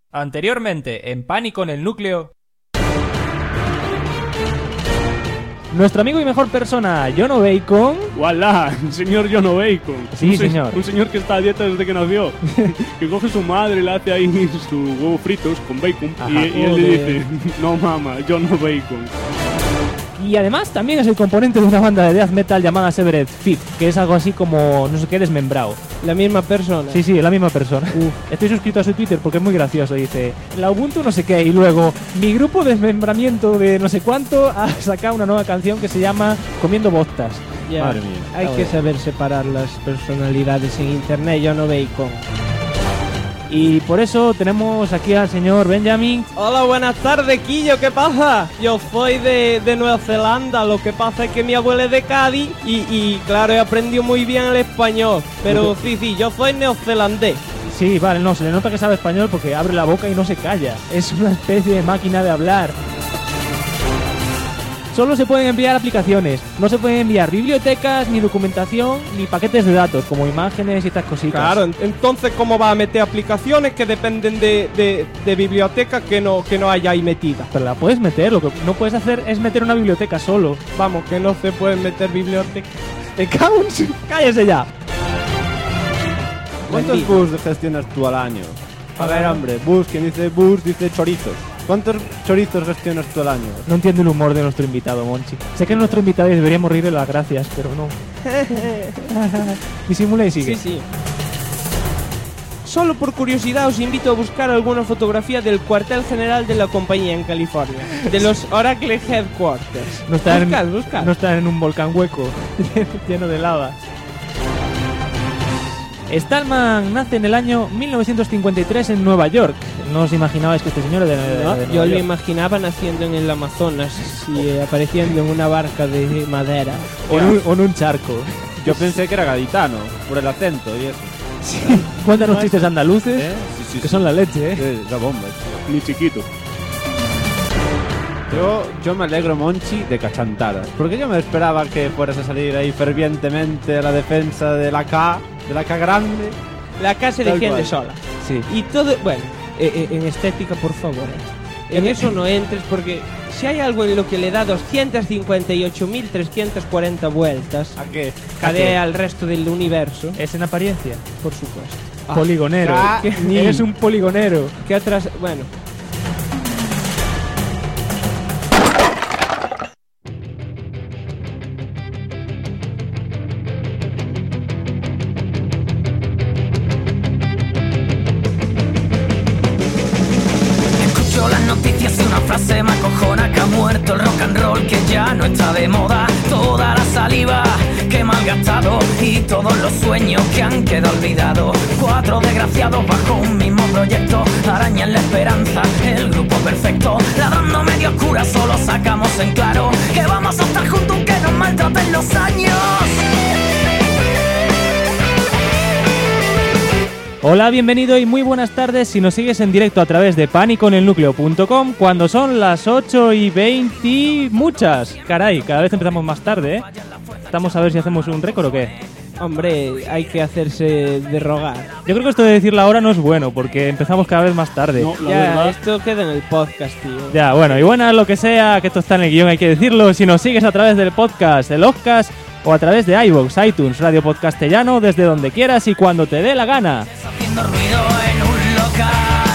Anteriormente, en Pánico en el Núcleo. Nuestro amigo y mejor persona, Jono Bacon. ¡Walá! El señor Jono Bacon. Sí, señor. Un señor que está a dieta desde que nació. Que coge su madre y le hace ahí sus huevos fritos con bacon. Ajá, y él le dice: no mama, Jono Bacon. Y además también es el componente de una banda de death metal llamada Severed Fifth, que es algo así como, no sé qué, desmembrado. La misma persona. Sí, es la misma persona. Estoy suscrito a su Twitter porque es muy gracioso. Dice, la Ubuntu no sé qué, y luego, mi grupo de desmembramiento de no sé cuánto ha sacado una nueva canción que se llama Comiendo Bostas. Ya, Madre mía. hay que saber separar las personalidades en internet. Jono Bacon. Y por eso tenemos aquí al señor Benjamin. Hola, buenas tardes, Quillo, ¿qué pasa? Yo soy de Nueva Zelanda, lo que pasa es que mi abuela es de Cádiz y claro, he aprendido muy bien el español, pero sí, yo soy neozelandés. Sí, vale, no, se le nota que sabe español porque abre la boca y no se calla. Es una especie de máquina de hablar. Solo se pueden enviar aplicaciones, no se pueden enviar bibliotecas, ni documentación, ni paquetes de datos, como imágenes y estas cositas. Claro, entonces ¿cómo va a meter aplicaciones que dependen de bibliotecas que no haya ahí metidas? Pero la puedes meter, lo que no puedes hacer es meter una biblioteca solo. Vamos, que no se pueden meter bibliotecas. ¡Accounts! ¡Cállese ya! ¿Cuántos bus gestionas tú al año? A ver, hombre, bus, quien dice bus dice chorizos. ¿Cuántos chorizos gestionas tú al año? No entiendo el humor de nuestro invitado, Monchi. Sé que es nuestro invitado y deberíamos reírle las gracias, pero no. Disimula y sigue. Sí. Solo por curiosidad os invito a buscar alguna fotografía del cuartel general de la compañía en California, de los Oracle Headquarters. No está, Buscad. no está en un volcán hueco lleno de lava. Stallman nace en el año 1953 en Nueva York. No os imaginabais que este señor era de Nueva Yo lo York. imaginaba naciendo en el Amazonas y apareciendo en una barca de madera. O en un charco. Yo pensé que era gaditano, por el acento y eso. Cuéntanos chistes andaluces, Sí, que son la leche, ¿eh? Sí, la bomba. Ni chiquito. Yo me alegro, Monchi, de cachantadas. Porque yo me esperaba que fueras a salir ahí fervientemente a la defensa de la K grande. La casa se Tal defiende cual. sola. Sí. Y todo, bueno, en estética, por favor. En eso no entres porque si hay algo en lo que le da 258.340 vueltas, ¿A qué? cadea al resto del universo, ¿Es en apariencia? por supuesto. Poligonero. ni- Eres un poligonero. Que atrás, bueno. Escucho las noticias y una frase me acojona: que ha muerto el rock and roll, que ya no está de moda. Toda la saliva que he malgastado y todos los sueños que han quedado olvidados. 4 desgraciados bajo un mismo proyecto arañan la esperanza, el grupo perfecto. Ladrando medio oscura solo sacamos en claro que vamos a estar juntos aunque nos maltraten los años. Hola, bienvenido y muy buenas tardes si nos sigues en directo a través de paniconelnucleo.com cuando son las 8:20 muchas. Caray, cada vez empezamos más tarde, ¿eh? Estamos a ver si hacemos un récord o qué. Hombre, hay que hacerse de rogar. Yo creo que esto de decir la hora no es bueno porque empezamos cada vez más tarde. No, la Ya, verdad. esto queda en el podcast, tío. Ya, bueno, y buenas lo que sea, que esto está en el guión, hay que decirlo. Si nos sigues a través del podcast, el Ozzcast o a través de iVoox, iTunes, Radio Podcastellano, desde donde quieras y cuando te dé la gana. Haciendo ruido en un local.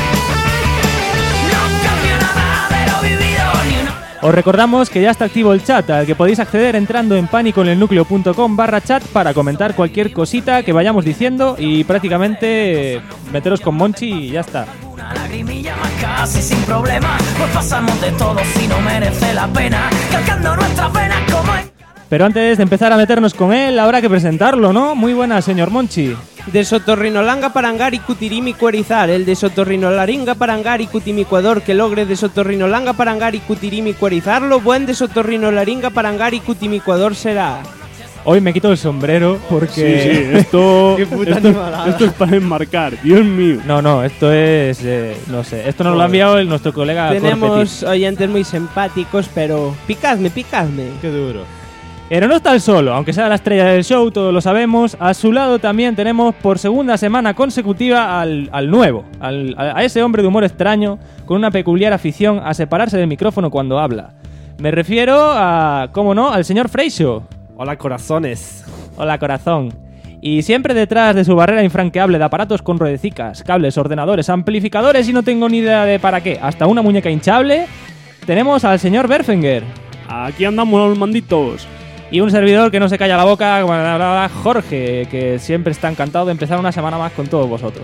No cambio nada de lo vivido ni una. Os recordamos que ya está activo el chat, al que podéis acceder entrando en paniconelnucleo.com/chat para comentar cualquier cosita que vayamos diciendo y prácticamente meteros con Monchi y ya está. Una lagrimilla más casi sin problema. Pues pasamos de todo si no merece la pena. Calcando nuestras venas como es. Pero antes de empezar a meternos con él, habrá que presentarlo, ¿no? Muy buenas, señor Monchi. De Sotorrinolanga Parangari Cutirimi Cuerizar, el de Sotorrinolaringa Parangari Cutimicuador que logre de Sotorrinolanga Parangari Cutirimi Cuerizarlo, buen de Sotorrinolaringa Parangari Cutimicuador será. Hoy me quito el sombrero porque... Sí, esto, Qué puta esto, animalada. esto es para enmarcar. Dios mío. No, esto es... no sé, esto nos lo ha enviado nuestro colega Tenemos Corpetit. oyentes muy simpáticos, pero picadme. Qué duro. Pero no está el solo, aunque sea la estrella del show, todos lo sabemos. A su lado también tenemos por segunda semana consecutiva al nuevo, a ese hombre de humor extraño, con una peculiar afición a separarse del micrófono cuando habla. Me refiero a, cómo no, al señor Freixo. Hola, corazones. Hola, corazón. Y siempre detrás de su barrera infranqueable de aparatos con ruedecicas, cables, ordenadores, amplificadores y no tengo ni idea de para qué, hasta una muñeca hinchable, tenemos al señor Berfenger. Aquí andamos los manditos. Y un servidor que no se calla la boca, Jorge, que siempre está encantado de empezar una semana más con todos vosotros.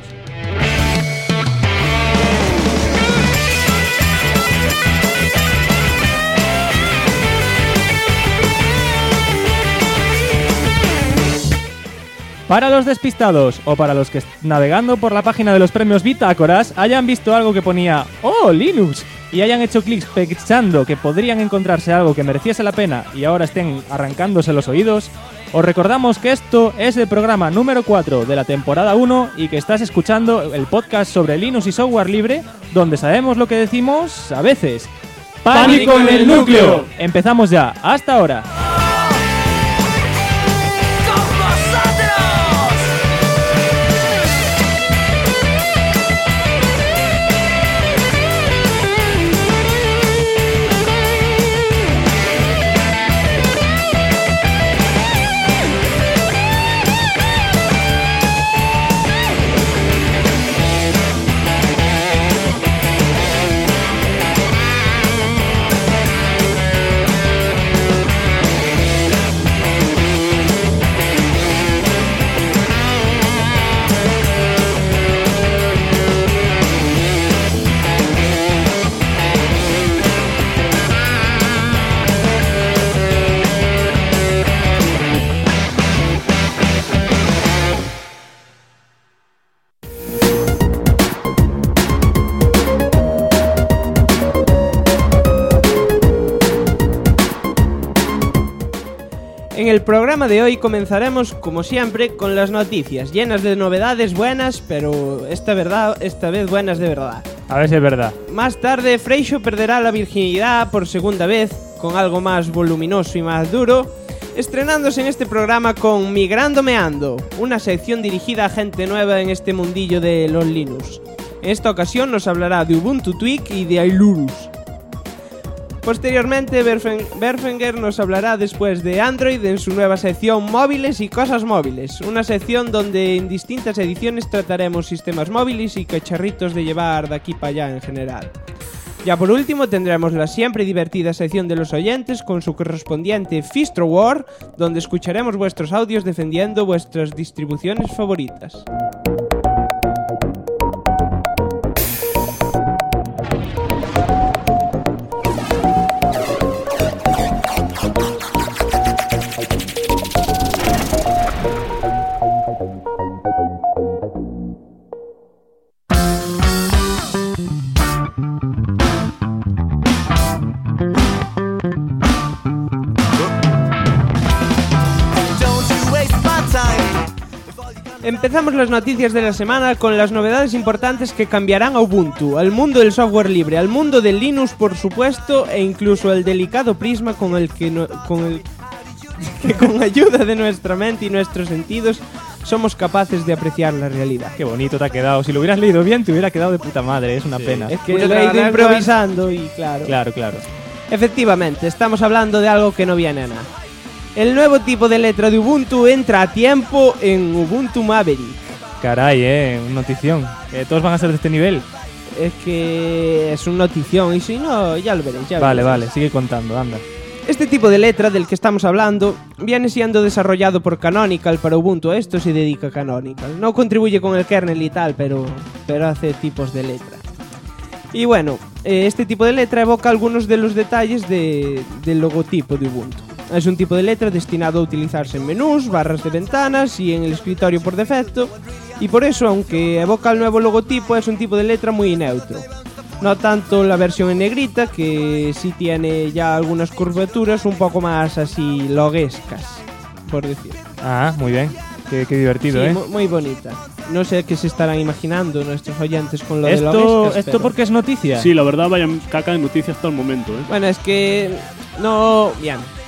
Para los despistados o para los que navegando por la página de los premios Bitácoras hayan visto algo que ponía ¡Oh, Linux! Y hayan hecho clics pensando que podrían encontrarse algo que mereciese la pena y ahora estén arrancándose los oídos, os recordamos que esto es el programa número 4 de la temporada 1 y que estás escuchando el podcast sobre Linux y software libre, donde sabemos lo que decimos a veces. ¡Pánico en el núcleo! Empezamos ya. ¡Hasta ahora! En el programa de hoy comenzaremos, como siempre, con las noticias, llenas de novedades buenas, pero esta vez buenas de verdad. A ver si es verdad. Más tarde, Freixo perderá la virginidad por segunda vez, con algo más voluminoso y más duro, estrenándose en este programa con Migrando Meando, una sección dirigida a gente nueva en este mundillo de los Linux. En esta ocasión nos hablará de Ubuntu Tweak y de Ailurus. Posteriormente, Berfenger nos hablará después de Android en su nueva sección Móviles y Cosas Móviles, una sección donde en distintas ediciones trataremos sistemas móviles y cacharritos de llevar de aquí para allá en general. Ya por último tendremos la siempre divertida sección de los oyentes con su correspondiente Fistro War, donde escucharemos vuestros audios defendiendo vuestras distribuciones favoritas. Empezamos las noticias de la semana con las novedades importantes que cambiarán a Ubuntu, al mundo del software libre, al mundo del Linux por supuesto, e incluso al delicado prisma con ayuda de nuestra mente y nuestros sentidos somos capaces de apreciar la realidad. Qué bonito te ha quedado. Si lo hubieras leído bien te hubiera quedado de puta madre, es una pena. Es que lo he ido improvisando y claro. Claro. Efectivamente, estamos hablando de algo que no viene a nada. El nuevo tipo de letra de Ubuntu entra a tiempo en Ubuntu Maverick. Caray, notición. Todos van a ser de este nivel. Es que es una notición y si no, ya lo veréis. Vale, sigue contando, anda. Este tipo de letra del que estamos hablando viene siendo desarrollado por Canonical para Ubuntu. Esto se dedica a Canonical. No contribuye con el kernel y tal, pero hace tipos de letra. Y bueno, este tipo de letra evoca algunos de los detalles del logotipo de Ubuntu. Es un tipo de letra destinado a utilizarse en menús, barras de ventanas y en el escritorio por defecto, y por eso, aunque evoca el nuevo logotipo, es un tipo de letra muy neutro. No tanto la versión en negrita, que sí tiene ya algunas curvaturas un poco más así loguescas, por decir. Ah, muy bien. Qué divertido, sí, muy bonita. No sé qué se estarán imaginando nuestros oyentes con lo de loguescas. ¿Esto porque es noticia? Sí, la verdad, vaya caca de noticias hasta el momento, Bueno, es que... no... Bien.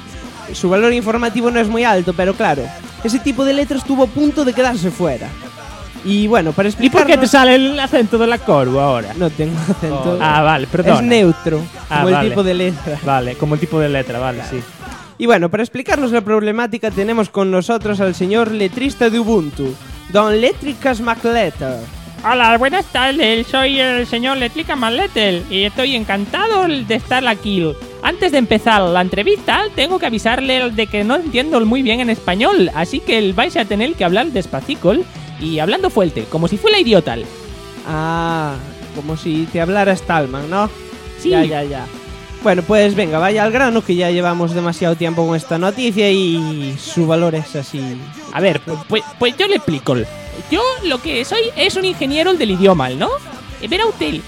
su valor informativo no es muy alto, pero claro, ese tipo de letras estuvo a punto de quedarse fuera. Y bueno, para ¿Y explicarnos... por qué te sale el acento de la corvo ahora? No tengo acento. Vale, perdón. Es neutro, como vale. el tipo de letra. Vale, como el tipo de letra, vale, sí. Y bueno, para explicarnos la problemática tenemos con nosotros al señor letrista de Ubuntu, Don Letricas McLetter. Hola, buenas tardes, soy el señor Letrica Mallettel y estoy encantado de estar aquí. Antes de empezar la entrevista, tengo que avisarle de que no entiendo muy bien en español, así que vais a tener que hablar despacito y hablando fuerte, como si fuera idiota. Ah, como si te hablara Stallman, ¿no? Sí. Ya. Bueno, pues venga, vaya al grano, que ya llevamos demasiado tiempo con esta noticia y su valor es así. A ver, pues yo le explico. Yo lo que soy es un ingeniero del idioma, ¿no? Verá usted,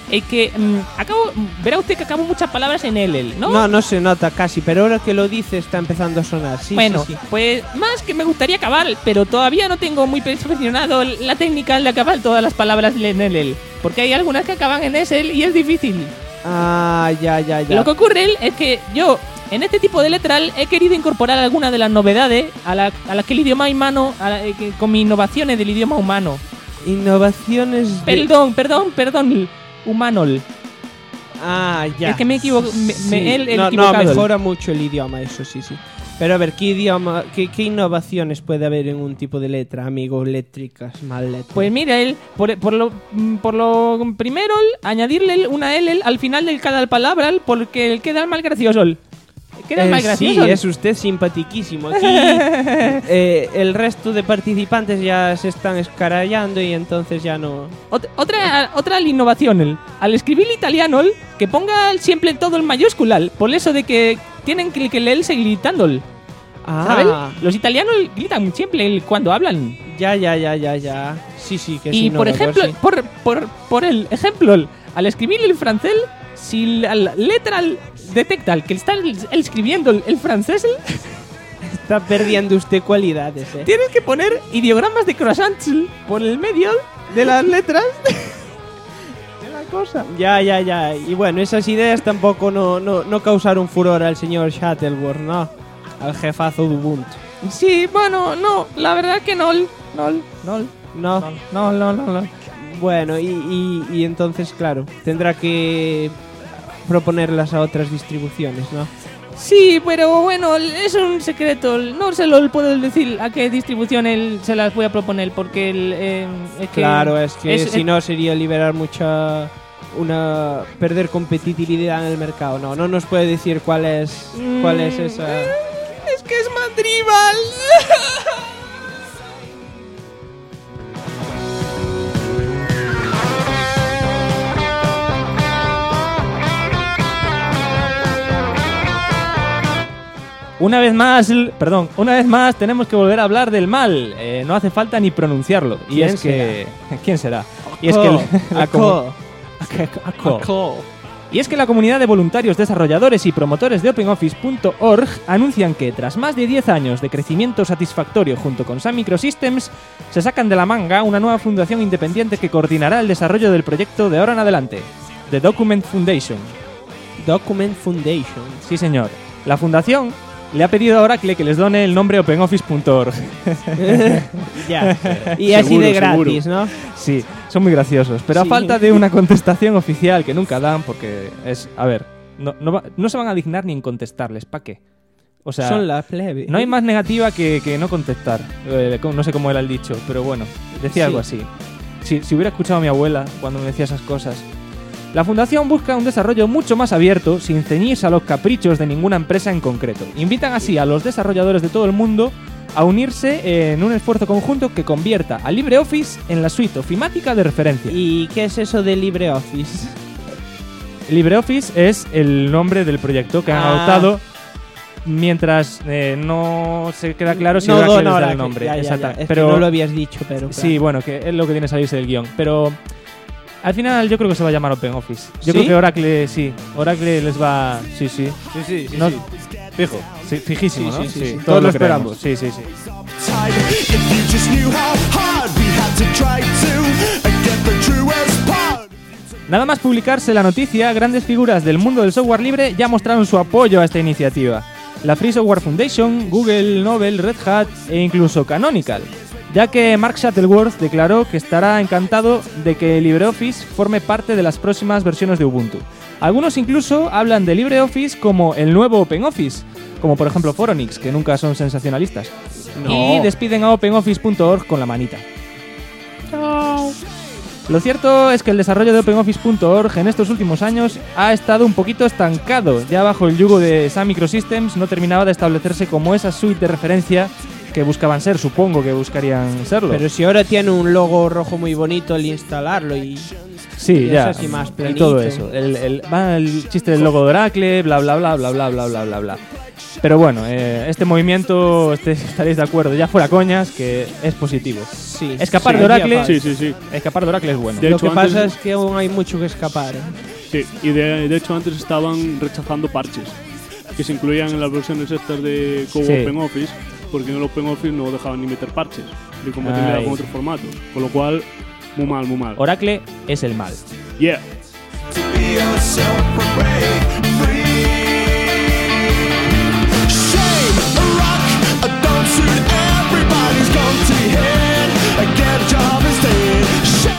verá usted que acabo muchas palabras en el, ¿no? No se nota casi, pero ahora que lo dice está empezando a sonar. Sí, bueno, sí. pues más que me gustaría acabar, pero todavía no tengo muy perfeccionado la técnica de acabar todas las palabras en el. Porque hay algunas que acaban en ese y es difícil. Ah, ya. Lo que ocurre es que yo, en este tipo de letral, he querido incorporar algunas de las novedades a las que el idioma humano, con mis innovaciones del idioma humano. Innovaciones de... Perdón, humano. Ah, ya. Es que me equivoco. Sí. El No, equivocado. mejora mucho el idioma, eso sí. Pero a ver, ¿qué innovaciones puede haber en un tipo de letra, amigo Letricas Mallettel? Pues mira, por lo primero, añadirle una L al final de cada palabra, porque queda más gracioso. Queda más gracioso. Sí, es usted simpatiquísimo. Aquí el resto de participantes ya se están escarallando y entonces ya no... Otra innovación, al escribir italiano, que ponga siempre todo en mayúscula, por eso de que tienen que leerse gritando. ¿Sabes? Los italianos gritan siempre cuando hablan. Ya. Sí, que sí. Y por ejemplo, sí. por el ejemplo, al escribir el francés, si la letra detecta que está escribiendo el francés, Está perdiendo usted cualidades, tienes que poner ideogramas de croissants por el medio de las letras. Cosa. Ya. Y bueno, esas ideas tampoco no causaron furor al señor Shuttleworth, ¿no? Al jefazo de Ubuntu. Sí, bueno, no, la verdad que no. No. Bueno, y entonces, claro, tendrá que proponerlas a otras distribuciones, ¿no? Sí, pero bueno, es un secreto. No se lo puedo decir a qué distribución se las voy a proponer, porque es que... Claro, es que si no sería liberar perder competitividad en el mercado. No nos puede decir cuál es esa... Es que es Madrigal. Una vez más tenemos que volver a hablar del mal. No hace falta ni pronunciarlo. Y es que... ¿Quién será? Y es que Y es que la comunidad de voluntarios, desarrolladores y promotores de OpenOffice.org anuncian que, tras más de 10 años de crecimiento satisfactorio junto con Sun Microsystems, se sacan de la manga una nueva fundación independiente que coordinará el desarrollo del proyecto de ahora en adelante, The Document Foundation. Document Foundation. Sí, señor. La fundación le ha pedido a Oracle que les done el nombre OpenOffice.org. Ya. Y así Seguro, de gratis, ¿no? Sí, son muy graciosos, pero Sí. a falta de una contestación oficial que nunca dan, porque es... A ver, no se van a dignar ni en contestarles, ¿para qué? O sea, Son la plebe. no hay más negativa que no contestar. No sé cómo era el dicho, pero bueno, decía Sí. algo así. Si hubiera escuchado a mi abuela cuando me decía esas cosas. La fundación busca un desarrollo mucho más abierto, sin ceñirse a los caprichos de ninguna empresa en concreto. Invitan así a los desarrolladores de todo el mundo a unirse en un esfuerzo conjunto que convierta a LibreOffice en la suite ofimática de referencia. ¿Y qué es eso de LibreOffice? LibreOffice es el nombre del proyecto que han adoptado mientras no se queda claro si Oracle les da el nombre. Ya. Exacto. Es Pero que no lo habías dicho, pero... claro. sí, bueno, que es lo que tiene que salirse del guión. Pero al final yo creo que se va a llamar OpenOffice. Yo ¿Sí? creo que Oracle, sí. Oracle les va... Sí. Sí. No- Fijo. Sí, fijísimo, Sí, ¿no? sí, sí. Todos Todos lo lo esperamos. esperamos. Sí. If you just knew how hard we had to try to get the truest part. Nada más publicarse la noticia, grandes figuras del mundo del software libre ya mostraron su apoyo a esta iniciativa. la Free Software Foundation, Google, Novell, Red Hat e incluso Canonical, ya que Mark Shuttleworth declaró que estará encantado de que LibreOffice forme parte de las próximas versiones de Ubuntu. Algunos incluso hablan de LibreOffice como el nuevo OpenOffice, como por ejemplo Foronix, que nunca son sensacionalistas. Y despiden a OpenOffice.org con la manita. Lo cierto es que el desarrollo de OpenOffice.org en estos últimos años ha estado un poquito estancado. Ya bajo el yugo de Sun Microsystems no terminaba de establecerse como esa suite de referencia que buscaban ser, supongo que buscarían serlo. Pero si ahora tiene un logo rojo muy bonito al instalarlo y... Sí, y ya, es así más y planito. todo eso. El chiste del logo de Oracle, bla, bla, bla, bla, bla, bla, bla, bla, bla. Pero bueno, este movimiento, estaréis de acuerdo, ya fuera coñas, que es positivo. Sí, Escapar sí, de Oracle, Sí. escapar de Oracle es bueno. De Lo hecho, que pasa antes- es que aún hay mucho que escapar. Sí, y de hecho antes estaban rechazando parches que se incluían en las versiones estas de como Sí. OpenOffice, porque en el OpenOffice no dejaban ni meter parches de compatibilidad Ay. con otros formatos, con lo cual muy mal, muy mal. Oracle es el mal. Yeah. To be yourself and break free. Shame, a rock, a don't suit everybody's gone to hell. Get a job instead.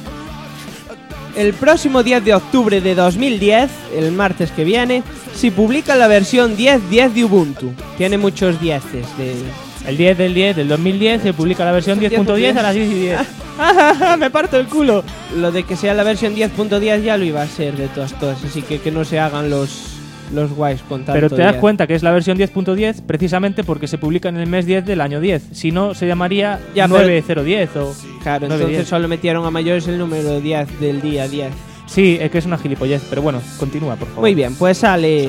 Shame. El próximo 10 de octubre de 2010, el martes que viene, se publica la versión 10.10 de Ubuntu. Tiene muchos 10 de... El 10 del 10 del 2010 se publica la versión 10.10 a las 10 y 10. ¡Me parto el culo! Lo de que sea la versión 10.10 ya lo iba a ser de todas, así que no se hagan los guays con tanto Pero te das 10. cuenta que es la versión 10.10 precisamente porque se publica en el mes 10 del año 10. Si no, se llamaría Ya, 9010 o... Claro, 9.10. entonces solo metieron a mayores el número 10 del día 10. Sí, es que es una gilipollez, pero bueno, continúa, por favor. Muy bien, pues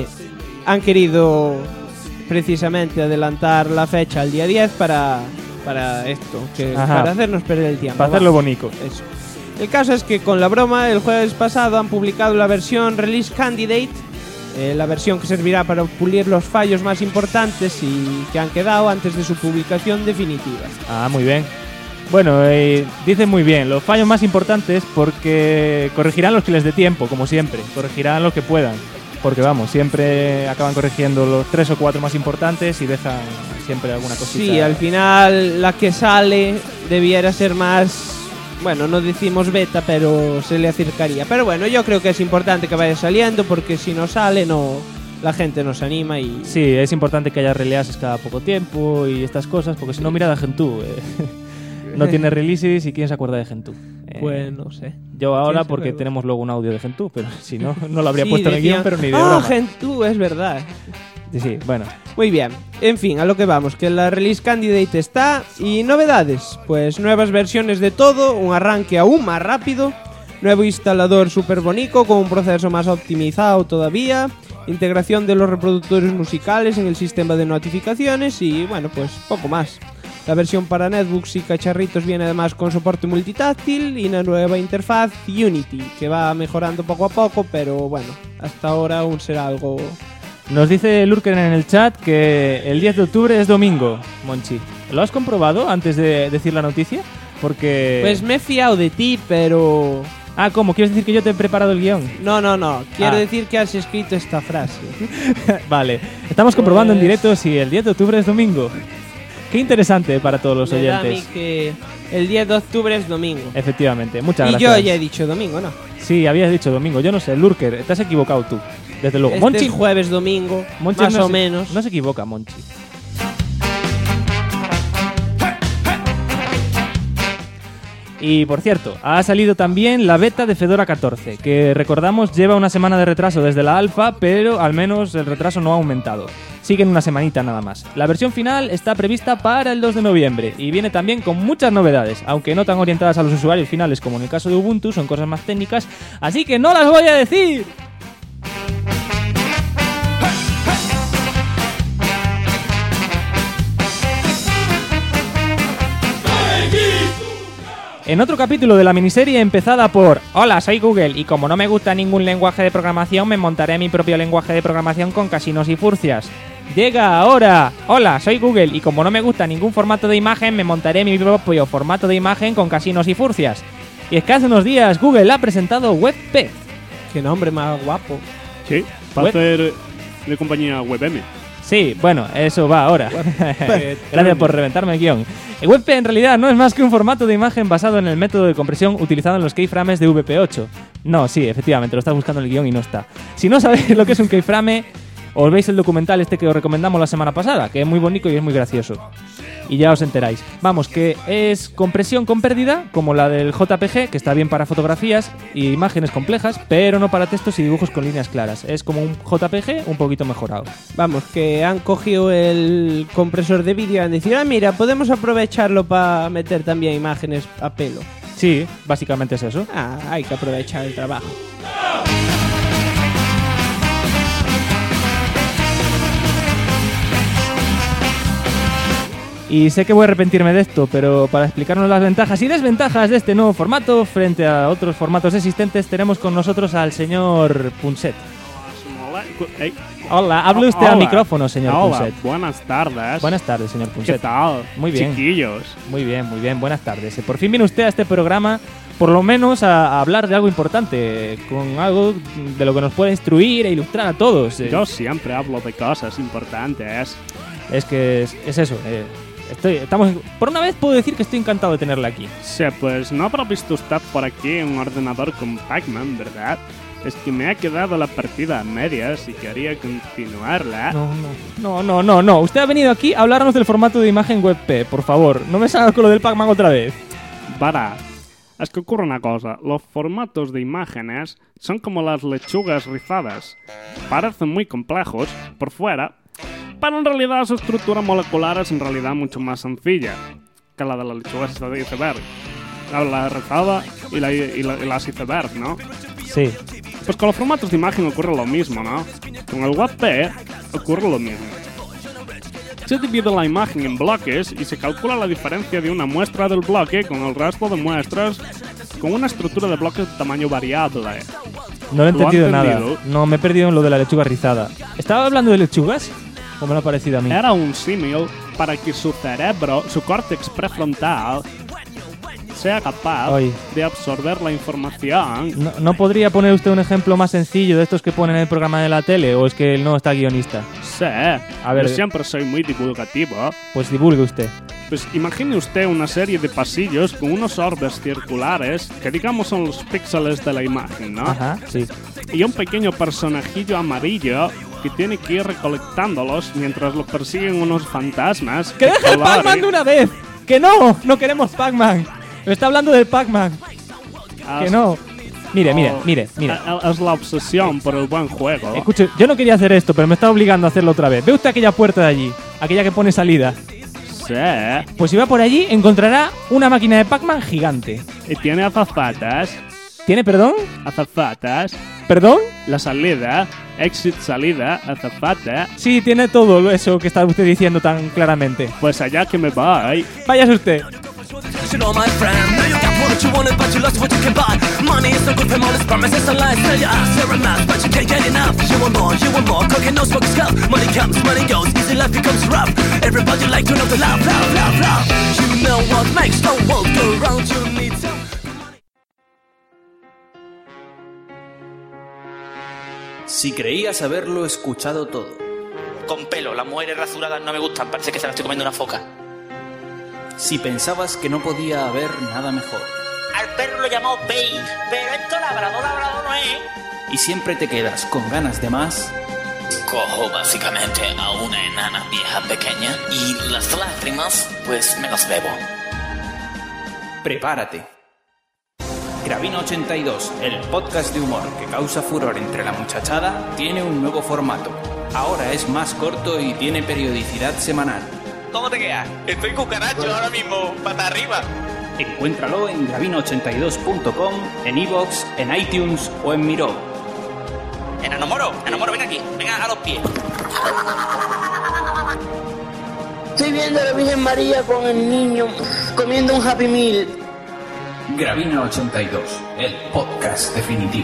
han querido precisamente adelantar la fecha al día 10 para esto, Ajá. para hacernos perder el tiempo. Para va. hacerlo bonito. Eso. El caso es que con la broma, el jueves pasado han publicado la versión Release Candidate, la versión que servirá para pulir los fallos más importantes y que han quedado antes de su publicación definitiva. Ah, muy bien. Bueno, dicen muy bien, los fallos más importantes porque corregirán los que les dé tiempo, como siempre. Corregirán los que puedan. Porque vamos, siempre acaban corrigiendo los 3 o 4 más importantes y dejan siempre alguna cosita. Sí, al final la que sale debiera ser más... Bueno, no decimos beta, pero se le acercaría. Pero bueno, yo creo que es importante que vaya saliendo porque si no sale, la gente nos anima y... Sí, es importante que haya releases cada poco tiempo y estas cosas, porque si no, mira a Gentoo. No tiene releases y quién se acuerda de Gentoo. Pues no sé. Yo ahora ¿Quién se porque acuerda? tenemos luego un audio de Gentoo, pero si no, no lo habría Sí, puesto en el guión, decían, pero ni de "Ah, broma. Gentoo, es verdad. Sí, bueno. Muy bien, en fin, a lo que vamos, que la Release Candidate está y novedades, pues nuevas versiones de todo, un arranque aún más rápido, nuevo instalador súper bonito con un proceso más optimizado todavía, integración de los reproductores musicales en el sistema de notificaciones y bueno, pues poco más. La versión para netbooks y cacharritos viene además con soporte multitáctil y una nueva interfaz Unity, que va mejorando poco a poco, pero bueno, hasta ahora aún será algo... Nos dice Lurker en el chat que el 10 de octubre es domingo, Monchi. ¿Lo has comprobado antes de decir la noticia? Porque... Pues me he fiado de ti, pero... Ah, ¿cómo? ¿Quieres decir que yo te he preparado el guión? No. Quiero Ah. decir que has escrito esta frase. Vale. Estamos comprobando en Pues- directo si el 10 de octubre es domingo. Qué interesante para todos los Me da a mí oyentes. que el 10 de octubre es domingo. Efectivamente. Muchas Y gracias. yo ya he dicho domingo, ¿no? Sí, habías dicho domingo. Yo no sé, Lurker, te has equivocado tú. Desde luego. Este Monchi, es jueves, domingo, Monchi más no o se- menos. No se equivoca, Monchi. Y por cierto, ha salido también la beta de Fedora 14, que recordamos lleva una semana de retraso desde la alfa, pero al menos el retraso no ha aumentado. Siguen una semanita nada más. La versión final está prevista para el 2 de noviembre y viene también con muchas novedades, aunque no tan orientadas a los usuarios finales como en el caso de Ubuntu, son cosas más técnicas, así que no las voy a decir. En otro capítulo de la miniserie empezada por Hola, soy Google y como no me gusta ningún lenguaje de programación, me montaré mi propio lenguaje de programación con casinos y furcias. Llega ahora. Hola, soy Google y como no me gusta ningún formato de imagen, me montaré mi propio formato de imagen con casinos y furcias. Y es que hace unos días Google ha presentado WebP. Qué nombre más guapo. Sí, para Web. hacer de compañía WebM. Sí, bueno, eso va ahora. Gracias por reventarme el guión. El WebP en realidad no es más que un formato de imagen basado en el método de compresión utilizado en los keyframes de VP8. No, sí, efectivamente, lo estás buscando en el guión y no está. Si no sabéis lo que es un keyframe, os veis el documental este que os recomendamos la semana pasada, que es muy bonito y es muy gracioso. Y ya os enteráis. Vamos, que es compresión con pérdida, como la del JPG, que está bien para fotografías y imágenes complejas, pero no para textos y dibujos con líneas claras. Es como un JPG un poquito mejorado. Vamos, que han cogido el compresor de vídeo y han dicho, mira, podemos aprovecharlo para meter también imágenes a pelo. Sí, básicamente es eso. Hay que aprovechar el trabajo. Y sé que voy a arrepentirme de esto, pero para explicarnos las ventajas y desventajas de este nuevo formato frente a otros formatos existentes, tenemos con nosotros al señor Punset. Hola, hable usted al micrófono, señor Punset. Buenas tardes. Buenas tardes, señor Punset. ¿Qué tal? Muy bien. Chiquillos. Muy bien, buenas tardes. Por fin viene usted a este programa, por lo menos a hablar de algo importante, con algo de lo que nos pueda instruir e ilustrar a todos. Yo siempre hablo de cosas importantes. Es que es eso. Por una vez puedo decir que estoy encantado de tenerla aquí. Sí, pues no habrá visto usted por aquí un ordenador con Pac-Man, ¿verdad? Es que me ha quedado la partida a medias y quería continuarla. No. Usted ha venido aquí a hablarnos del formato de imagen WebP, por favor. No me salga con lo del Pac-Man otra vez. Para. Es que ocurre una cosa. Los formatos de imágenes son como las lechugas rizadas. Parecen muy complejos por fuera, pero en realidad su estructura molecular es en realidad mucho más sencilla que la de las lechugas iceberg. La rizada y las iceberg, ¿no? Sí. Pues con los formatos de imagen ocurre lo mismo, ¿no? Con el WebP ocurre lo mismo. Se divide la imagen en bloques y se calcula la diferencia de una muestra del bloque con el resto de muestras con una estructura de bloques de tamaño variable. No lo he entendido nada. entendido? No, me he perdido en lo de la lechuga rizada. ¿Estaba hablando de lechugas? ¿O me lo ha parecido a mí? Era un símil para que su cerebro, su córtex prefrontal, sea capaz de absorber la información. ¿No podría poner usted un ejemplo más sencillo de estos que ponen en el programa de la tele? ¿O es que él no está guionista? Sí, a ver, yo siempre soy muy divulgativo. Pues divulgue usted. Pues imagine usted una serie de pasillos con unos orbes circulares que digamos son los píxeles de la imagen, ¿no? Ajá, sí. Y un pequeño personajillo amarillo que tiene que ir recolectándolos mientras lo persiguen unos fantasmas. ¡Que deje el Pac-Man de una vez! ¡Que no! ¡No queremos Pac-Man! Me está hablando del Pac-Man. ¡Que no! Mire. Es la obsesión por el buen juego. Escuche, yo no quería hacer esto, pero me está obligando a hacerlo otra vez. ¿Ve usted aquella puerta de allí? Aquella que pone salida. Sí. Pues si va por allí, encontrará una máquina de Pac-Man gigante. Y tiene azafatas. ¿Tiene, perdón? Azafatas. ¿Perdón? La salida. Exit, salida, azafata. Sí, tiene todo eso que está usted diciendo tan claramente. Pues allá que me voy. Váyase usted. You know my friend, now you got what you wanted, but you lost what you can buy. Money is so good from all this promises and lies. Tell your ass you're a mess, but you can't get enough. You want more, cooking no smoke skull. Money comes, money goes, easy life becomes rough. Everybody like to know the love. You know what makes the world go round, you need some. Si creías haberlo escuchado todo. Con pelo, las mujeres rasuradas no me gustan, parece que se la estoy comiendo una foca. Si pensabas que no podía haber nada mejor. Al perro lo llamó Bey, pero esto labrador no es. Y siempre te quedas con ganas de más. Cojo básicamente a una enana vieja pequeña y las lágrimas, pues me las bebo. Prepárate. Gravina 82, el podcast de humor que causa furor entre la muchachada, tiene un nuevo formato. Ahora es más corto y tiene periodicidad semanal. ¿Cómo te quedas? Estoy cucaracho ahora mismo, pata arriba. Encuéntralo en gravina82.com, en iVoox, en iTunes o en Miro. Enamoro, ven aquí, venga a los pies. Estoy viendo a la Virgen María con el niño comiendo un Happy Meal. Gravina 82, el podcast definitivo.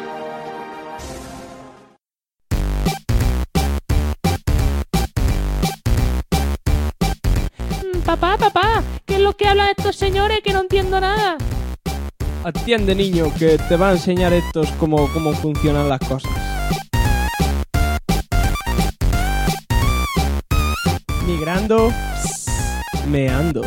Papá, ¿qué es lo que hablan estos señores que no entiendo nada? Atiende, niño, que te va a enseñar estos cómo funcionan las cosas. Migrando, meando.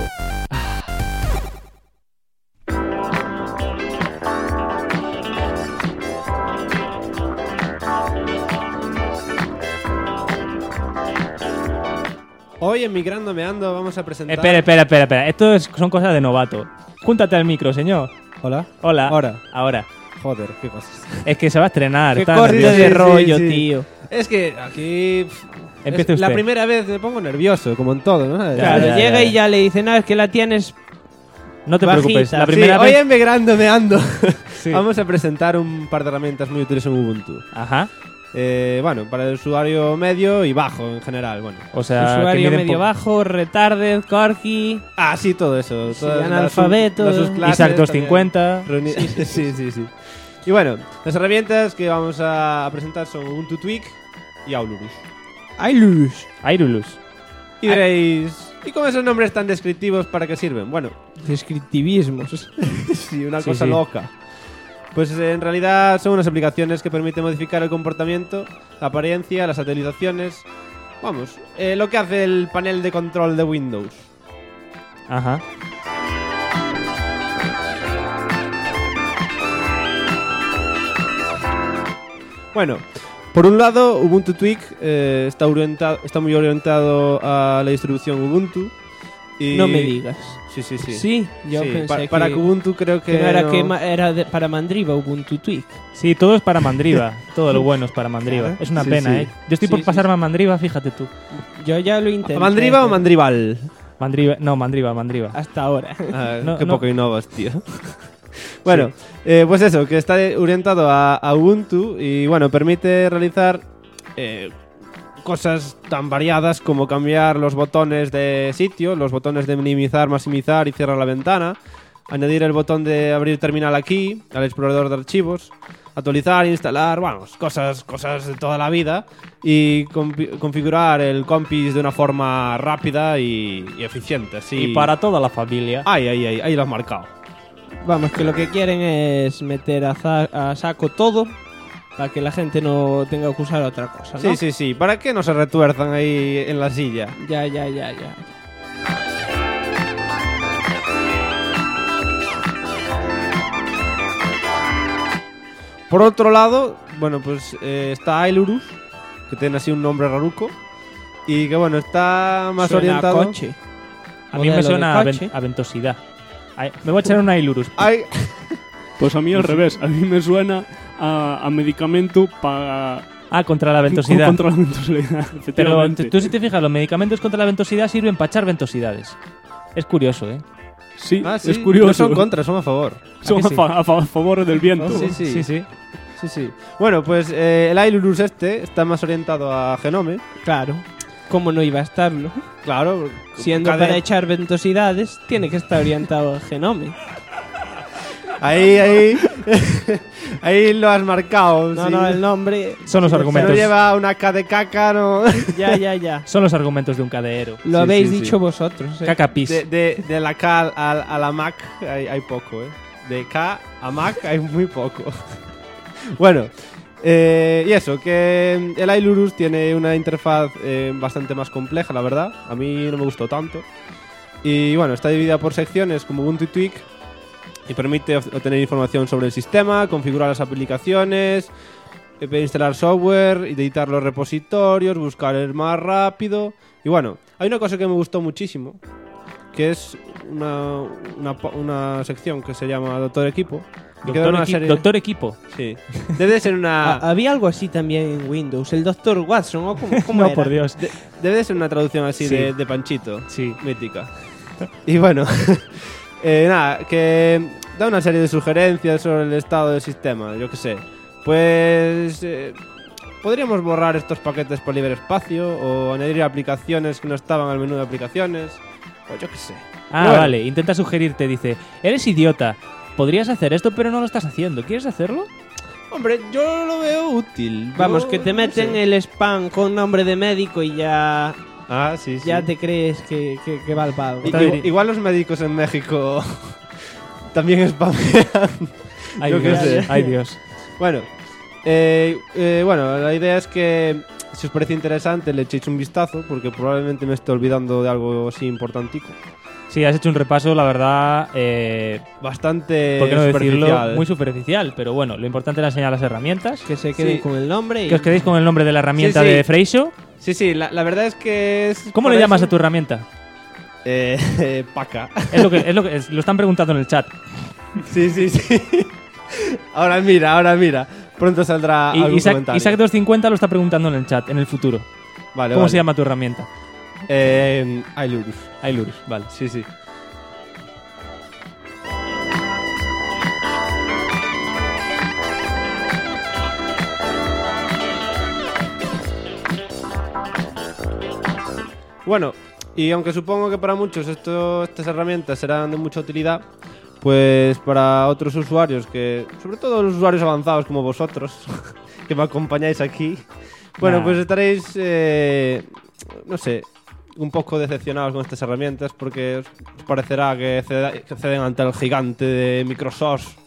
Hoy en Migrando Meando vamos a presentar... Espera. Esto son cosas de novato. Júntate al micro, señor. Hola. Hola. Ahora. Ahora. Joder, qué cosas. Es que se va a estrenar. Qué está corte nervioso. de Sí, rollo, sí. tío. Es que aquí... Empiece es la usted. primera vez me pongo nervioso, como en todo, ¿no? Claro, ya, llega ya. y ya le dice, no, es que la tienes... No te Bajita. preocupes. La Sí, primera Hoy vez. en Migrando Meando Sí. vamos a presentar un par de herramientas muy útiles en Ubuntu. Ajá. Bueno, para el usuario medio y bajo en general, bueno. O sea, que Usuario miden medio po- bajo, retarded, corgi... Ah, sí, todo eso. Sí, Todas las analfabeto. las subclases Isaac también. 250. Sí. Y bueno, las herramientas que vamos a presentar son Ubuntu Tweak y Aulurus. Ailus. Airulus. Y diréis, ¿y con esos nombres tan descriptivos para qué sirven? Bueno, Descriptivismos. sí, una Sí, cosa sí. loca. Pues en realidad son unas aplicaciones que permiten modificar el comportamiento, la apariencia, las actualizaciones. Vamos, lo que hace el panel de control de Windows. Ajá. Bueno, por un lado, Ubuntu Tweak está muy orientado a la distribución Ubuntu. Y... No me digas. Sí. Sí, yo Sí, pensé para que Ubuntu creo que, que no era, no- era para Mandriva Ubuntu Tweak. Sí, todo es para Mandriva. Todo lo bueno es para Mandriva. Claro. Es una Sí, pena, sí. ¿eh? Yo estoy Sí, por sí, pasarme a Mandriva, fíjate tú. Yo ya lo intenté. ¿Mandriva o pero Mandrival? Mandriva. No, Mandriva. Hasta ahora. Ah, No, qué no. poco innovas, tío. Bueno, pues eso, que está orientado a Ubuntu y bueno, permite realizar cosas tan variadas como cambiar los botones de sitio, los botones de minimizar, maximizar y cerrar la ventana, añadir el botón de abrir terminal aquí, al explorador de archivos, actualizar, instalar, vamos, cosas de toda la vida y configurar el compis de una forma rápida y eficiente. Así. Y para toda la familia. Ahí lo has marcado. Vamos, que lo que quieren es meter a saco todo para que la gente no tenga que usar otra cosa, ¿no? Sí. ¿Para qué no se retuerzan ahí en la silla? Ya. Por otro lado, bueno, pues está Ailurus, que tiene así un nombre raruco. Y que bueno, está más Suena a orientado. coche. A mí me Modelo suena de coche. a ventosidad. Ay, me voy a echar una Ailurus. Ay, Pues a mí al revés. A mí me suena a medicamento para... Ah, contra la ventosidad. Contra la ventosidad, Pero efectivamente. tú si te fijas, los medicamentos contra la ventosidad sirven para echar ventosidades. Es curioso, ¿eh? Sí, sí, es curioso. No son contra, son a favor. Son ¿A que sí? a favor del viento. Sí. Bueno, pues el Ailurus está más orientado a Genome. Claro. ¿Cómo no iba a estarlo? Claro. Siendo cada- para echar ventosidades, tiene que estar orientado al genome. Ahí lo has marcado. No, sí. no, el nombre... Son los Si no argumentos. lleva una K de caca, no. Ya. Son los argumentos de un cadeero. Lo Sí, habéis sí, dicho sí. vosotros. Cacapis. De la K a la Mac hay poco, ¿eh? De K a Mac hay muy poco. Bueno, y eso, que el Ailurus tiene una interfaz bastante más compleja, la verdad. A mí no me gustó tanto. Y bueno, está dividida por secciones como Ubuntu Tweak y permite obtener información sobre el sistema, configurar las aplicaciones, instalar software, editar los repositorios, buscar el más rápido. Y bueno, hay una cosa que me gustó muchísimo, que es una sección que se llama Doctor Equipo. Y que da una serie- Doctor Equipo. Sí. Debe de ser una... Había algo así también en Windows. El Dr. Watson, ¿o cómo No, era? por Dios. Debe de ser una traducción así Sí. de Panchito. Sí. Mítica. Y bueno, nada, que da una serie de sugerencias sobre el estado del sistema, yo qué sé. Pues podríamos borrar estos paquetes por libre espacio o añadir aplicaciones que no estaban al menú de aplicaciones, o yo qué sé. Ah, Bueno. vale. Intenta sugerirte, dice, eres idiota. Podrías hacer esto, pero no lo estás haciendo. ¿Quieres hacerlo? Hombre, yo lo veo útil. Vamos, Yo que te no meten sé. el spam con nombre de médico y ya Ah, sí, sí. te crees que va al pago. Igual los médicos en México también spamean. Ay, Yo qué Dios. sé. Ay, Dios. Bueno, la idea es que si os parece interesante, le echéis un vistazo, porque probablemente me esté olvidando de algo así importantico. Sí, has hecho un repaso, la verdad, bastante ¿por qué no decirlo? superficial. Muy superficial, pero bueno, lo importante era enseñar las herramientas. Que se queden Sí. con el nombre. Que os quedéis con el nombre de la herramienta Sí, sí. de Freixo. Sí, la verdad es que es... ¿Cómo le llamas a tu herramienta? Paca. Lo están preguntando en el chat. Sí. Ahora mira. Pronto saldrá Y algún Isaac comentario. 250 lo está preguntando en el chat, en el futuro. Vale, ¿Cómo vale. se llama tu herramienta? Ailurus. Ailurus, vale. Sí. Bueno, y aunque supongo que para muchos estas herramientas serán de mucha utilidad, pues para otros usuarios, que sobre todo los usuarios avanzados como vosotros, que me acompañáis aquí, bueno, pues estaréis, no sé, un poco decepcionados con estas herramientas, porque os parecerá que ceden ante el gigante de Microsoft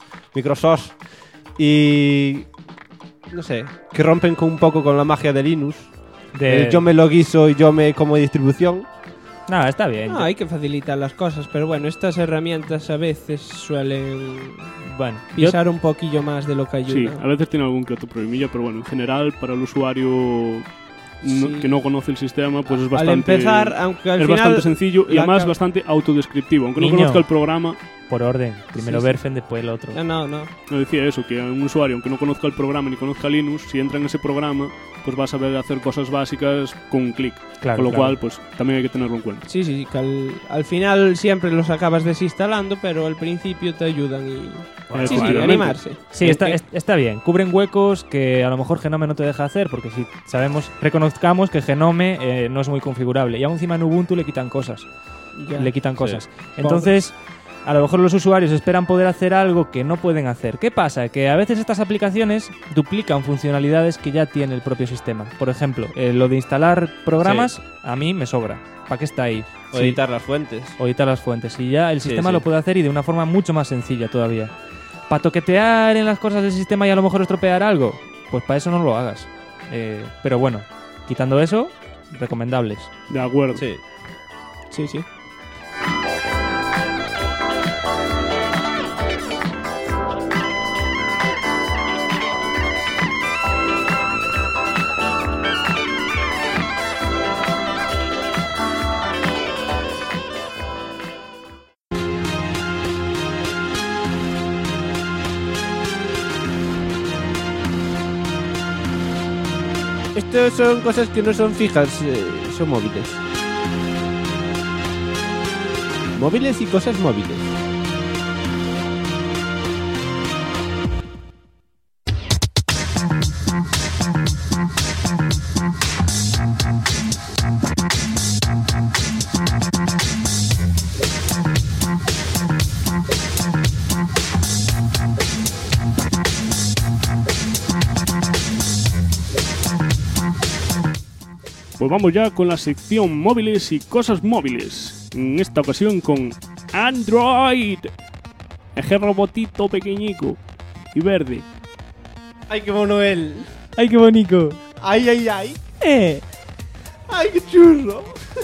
y, no sé, que rompen un poco con la magia de Linux. Yo me lo guiso y yo me como distribución. No, está bien. No, hay que facilitar las cosas, pero bueno, estas herramientas a veces suelen pisar un poquillo más de lo que ayuda. Sí, a veces tiene algún que otro problemilla, pero bueno, en general, para el usuario que no conoce el sistema, pues es bastante... Al empezar, aunque al es final bastante sencillo y la además ca- bastante autodescriptivo. Aunque Niño. no conozca el programa... Por orden. Primero Sí. Verfen, después el otro. No. No decía eso, que un usuario, aunque no conozca el programa ni conozca Linux, si entra en ese programa, pues va a saber hacer cosas básicas con un clic. Claro, Con lo claro. cual, pues también hay que tenerlo en cuenta. Sí, que al final siempre los acabas desinstalando, pero al principio te ayudan y... Sí, efectivamente. animarse. Sí, está bien. Cubren huecos que a lo mejor Genome no te deja hacer, porque si reconozcamos que Genome no es muy configurable. Y aún encima en Ubuntu le quitan cosas. Ya. Le quitan cosas. Entonces, a lo mejor los usuarios esperan poder hacer algo que no pueden hacer. ¿Qué pasa? Que a veces estas aplicaciones duplican funcionalidades que ya tiene el propio sistema. Por ejemplo, lo de instalar programas, a mí me sobra. ¿Para qué está ahí? O editar las fuentes. O editar las fuentes. Y ya el sistema sí. lo puede hacer y de una forma mucho más sencilla todavía. ¿Para toquetear en las cosas del sistema y a lo mejor estropear algo? Pues para eso no lo hagas. Pero bueno, quitando eso, recomendables. De acuerdo. Sí. Sí. Estos son cosas que no son fijas, son móviles. Móviles y cosas móviles. Pues vamos ya con la sección móviles y cosas móviles. En esta ocasión con Android. Ese robotito pequeñico y verde. ¡Ay, qué mono él! ¡Ay, qué bonito! ¡Ay! ¡Ay, qué churro!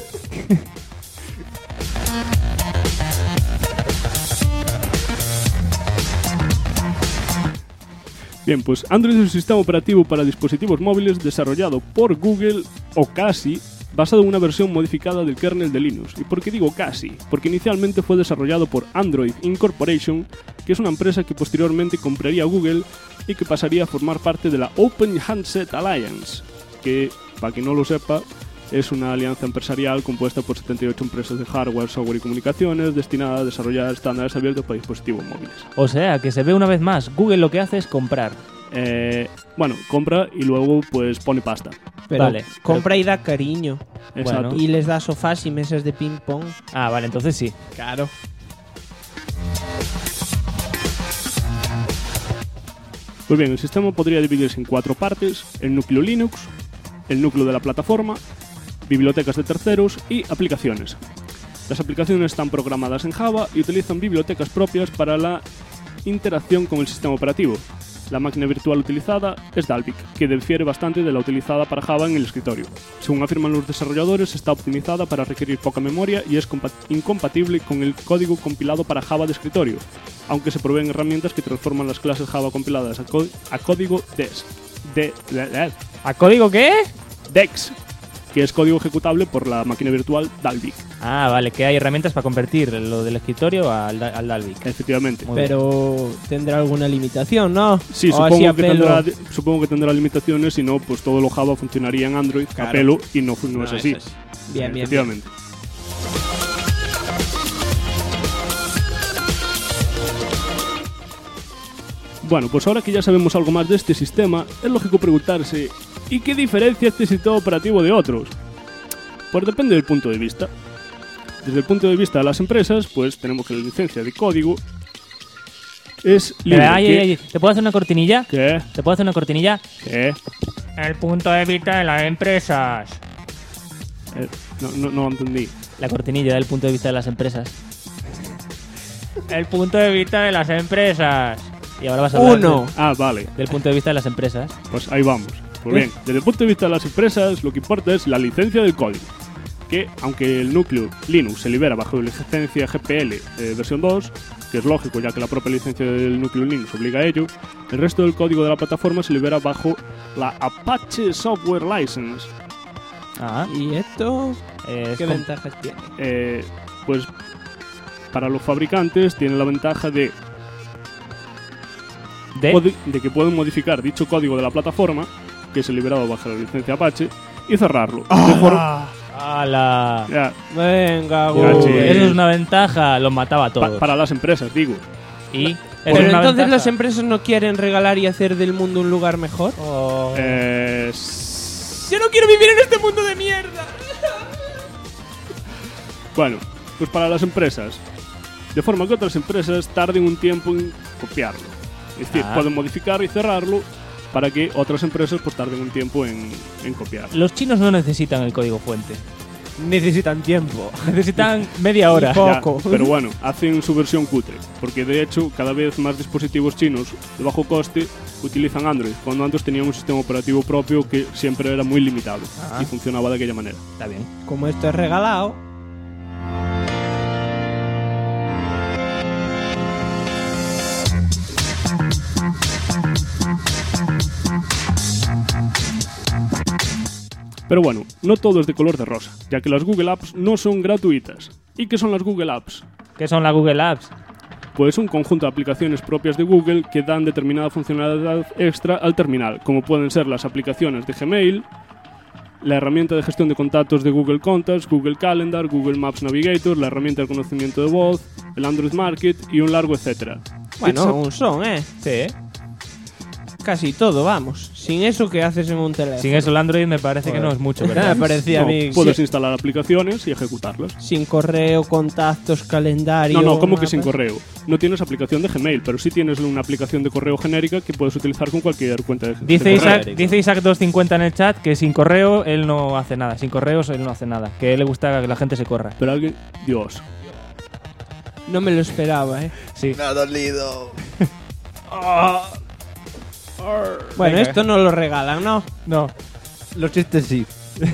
Bien, pues Android es un sistema operativo para dispositivos móviles desarrollado por Google, o casi, basado en una versión modificada del kernel de Linux. ¿Y por qué digo casi? Porque inicialmente fue desarrollado por Android Incorporation, que es una empresa que posteriormente compraría Google y que pasaría a formar parte de la Open Handset Alliance, que, para quien no lo sepa, es una alianza empresarial compuesta por 78 empresas de hardware, software y comunicaciones destinada a desarrollar estándares abiertos para dispositivos móviles. O sea, que se ve una vez más, Google lo que hace es comprar. Bueno, compra y luego pues pone pasta. Pero Vale. compra y da cariño. Exacto. Bueno. Y les da sofás y mesas de ping pong. Ah, vale, entonces sí. Claro. Pues bien, el sistema podría dividirse en 4 partes: el núcleo Linux, el núcleo de la plataforma, bibliotecas de terceros y aplicaciones. Las aplicaciones están programadas en Java y utilizan bibliotecas propias para la interacción con el sistema operativo. La máquina virtual utilizada es Dalvik, que difiere bastante de la utilizada para Java en el escritorio. Según afirman los desarrolladores, está optimizada para requerir poca memoria y es incompatible con el código compilado para Java de escritorio, aunque se proveen herramientas que transforman las clases Java compiladas a código ¿A código qué? DEX, que es código ejecutable por la máquina virtual Dalvik. Ah, vale, que hay herramientas para convertir lo del escritorio al Dalvik. Efectivamente. Muy bien. Pero tendrá alguna limitación, ¿no? Sí, O así a pelo. supongo que tendrá limitaciones, si no, pues todo lo Java funcionaría en Android a pelo y no es así. Eso es. Bien. Efectivamente. Bueno, pues ahora que ya sabemos algo más de este sistema, es lógico preguntarse ¿y qué diferencia este sistema operativo de otros? Pues depende del punto de vista. Desde el punto de vista de las empresas, pues tenemos que la licencia de código es libre. Ay, ¿te puedo hacer una cortinilla? ¿Qué? ¿Te puedo hacer una cortinilla? ¿Qué? El punto de vista de las empresas. No entendí. La cortinilla del punto de vista de las empresas. El punto de vista de las empresas. Y ahora vas a hablar Vale. del punto de vista de las empresas. Pues ahí vamos. Pues bien, desde el punto de vista de las empresas, lo que importa es la licencia del código. Que, aunque el núcleo Linux se libera bajo la licencia GPL versión 2, que es lógico ya que la propia licencia del núcleo Linux obliga a ello, el resto del código de la plataforma se libera bajo la Apache Software License. ¿Y esto qué ventajas tiene? Pues para los fabricantes tiene la ventaja de que pueden modificar dicho código de la plataforma, que es liberado bajo la licencia Apache, y cerrarlo. ¡Hala! Ya. Venga, Google. Eso es una ventaja, los mataba a todos. Para las empresas, digo. ¿Y? Pero entonces las empresas no quieren regalar y hacer del mundo un lugar mejor. Oh. Yo no quiero vivir en este mundo de mierda. Bueno, pues para las empresas, de forma que otras empresas tarden un tiempo en copiarlo. Es decir, pueden modificar y cerrarlo para que otras empresas pues tarden un tiempo en copiarlo. Los chinos no necesitan el código fuente. Necesitan tiempo. Necesitan media hora. Poco. Ya, pero bueno, hacen su versión cutre, porque de hecho cada vez más dispositivos chinos de bajo coste utilizan Android, cuando antes tenían un sistema operativo propio que siempre era muy limitado y funcionaba de aquella manera. Está bien. Como esto es regalado. Pero bueno, no todo es de color de rosa, ya que las Google Apps no son gratuitas. ¿Y qué son las Google Apps? ¿Qué son las Google Apps? Pues un conjunto de aplicaciones propias de Google que dan determinada funcionalidad extra al terminal, como pueden ser las aplicaciones de Gmail, la herramienta de gestión de contactos de Google Contacts, Google Calendar, Google Maps Navigator, la herramienta de reconocimiento de voz, el Android Market y un largo etcétera. Bueno, un son, Sí. Casi todo, vamos. Sin eso, ¿qué haces en un teléfono? Sin eso el Android me parece que no es mucho, ¿verdad? Me parecía a mí. Puedes instalar aplicaciones y ejecutarlas. Sin correo, contactos, calendario. No, ¿cómo que mapas? sin correo? No tienes aplicación de Gmail, pero sí tienes una aplicación de correo genérica que puedes utilizar con cualquier cuenta de Dice correo. Isaac 250 en el chat que sin correo él no hace nada. Sin correos él no hace nada. Que a él le gusta que la gente se corra. Pero alguien... Dios. No me lo esperaba, Sí. Me ha dolido. Bueno, Venga. esto no lo regalan, ¿no? No. Los chistes sí.